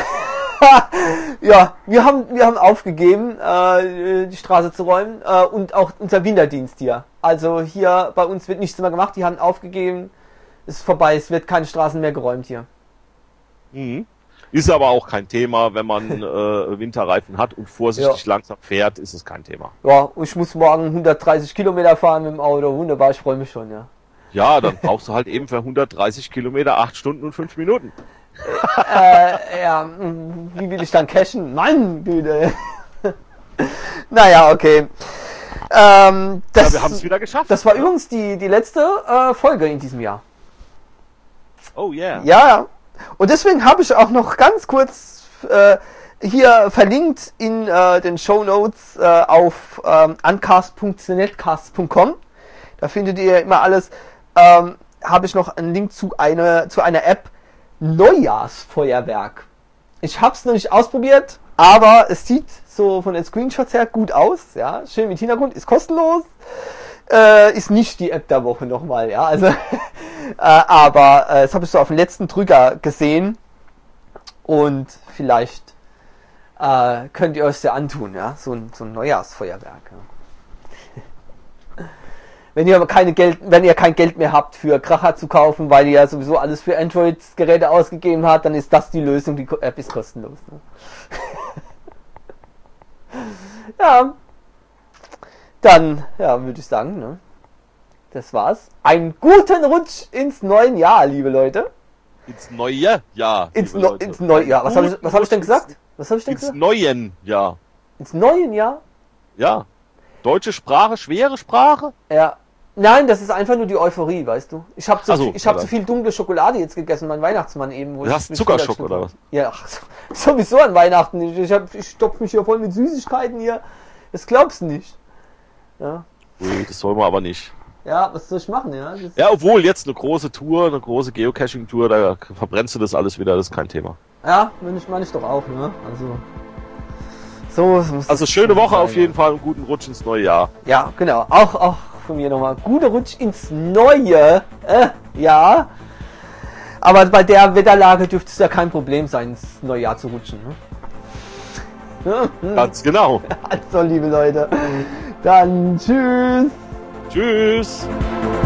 Ja, wir haben, wir haben aufgegeben, äh, die Straße zu räumen äh, und auch unser Winterdienst hier. Also hier bei uns wird nichts mehr gemacht, die haben aufgegeben, ist vorbei, es wird keine Straßen mehr geräumt hier.
Mhm. Ist aber auch kein Thema, wenn man äh, Winterreifen hat und vorsichtig
Ja.
langsam fährt, ist es kein Thema.
Ja, ich muss morgen hundertdreißig Kilometer fahren mit dem Auto, wunderbar, ich freue mich schon, ja.
Ja, dann brauchst du halt eben für hundertdreißig Kilometer acht Stunden und fünf Minuten.
äh, ja, wie will ich dann cashen? Mann, Güte. Naja, okay. Ähm, das,
Ja, wir haben es wieder geschafft.
das war übrigens die, die letzte äh, Folge in diesem Jahr.
Oh yeah.
Ja, ja. Und deswegen habe ich auch noch ganz kurz äh, hier verlinkt in äh, den Shownotes äh, auf ähm, uncast punkt netcast punkt com. Da findet ihr immer alles. Ähm, habe ich noch einen Link zu einer, zu einer App, Neujahrsfeuerwerk. Ich habe es noch nicht ausprobiert, aber es sieht so von den Screenshots her gut aus. Ja, schön mit Hintergrund, ist kostenlos. Äh, ist nicht die App der Woche nochmal, ja, also, äh, aber äh, das habe ich so auf den letzten Drücker gesehen und vielleicht äh, könnt ihr euch ja antun, ja, so ein, so ein Neujahrsfeuerwerk. Ja. Wenn ihr aber keine Geld, wenn ihr kein Geld mehr habt für Kracher zu kaufen, weil ihr ja sowieso alles für Android-Geräte ausgegeben habt, dann ist das die Lösung, die App ist kostenlos. Ne? Ja. Dann, ja, würde ich sagen, ne? Das war's. Einen guten Rutsch ins neue Jahr, liebe Leute.
Ins neue Jahr.
Ins,
liebe
no,
Leute.
ins neue Jahr. Was habe ich, was hab ich denn gesagt? Was habe ich denn
Ins
gesagt?
neuen Jahr.
Ins neuen Jahr?
Ja. Deutsche Sprache, schwere Sprache?
Ja. Nein, das ist einfach nur die Euphorie, weißt du. Ich habe zu,
Ach so,
viel- ich hab
ja.
zu viel dunkle Schokolade jetzt gegessen, mein Weihnachtsmann eben. Wo
Du
ich
hast
mit
Zuckerschock
Zucker
oder was?
geschnitten habe. Ja, ach, so- sowieso an Weihnachten. Ich, ich, hab- ich stopfe mich hier voll mit Süßigkeiten hier. Das glaubst du nicht. Ja.
Ui, das soll man aber nicht.
Ja, was soll ich machen, ja? Das,
Ja, obwohl jetzt eine große Tour, eine große Geocaching-Tour, da verbrennst du das alles wieder, das ist kein Thema.
ja, meine ich, meine ich doch auch, ne? Also. So muss
Also
das
schöne Woche
sein,
auf jeden Fall und guten Rutsch ins neue Jahr.
Ja, genau. Auch, auch von mir nochmal. Guter Rutsch ins neue äh, Jahr. Aber bei der Wetterlage dürfte es ja kein Problem sein, ins neue Jahr zu rutschen. Ne?
Ganz genau.
Also, liebe Leute, dann tschüss.
Tschüss.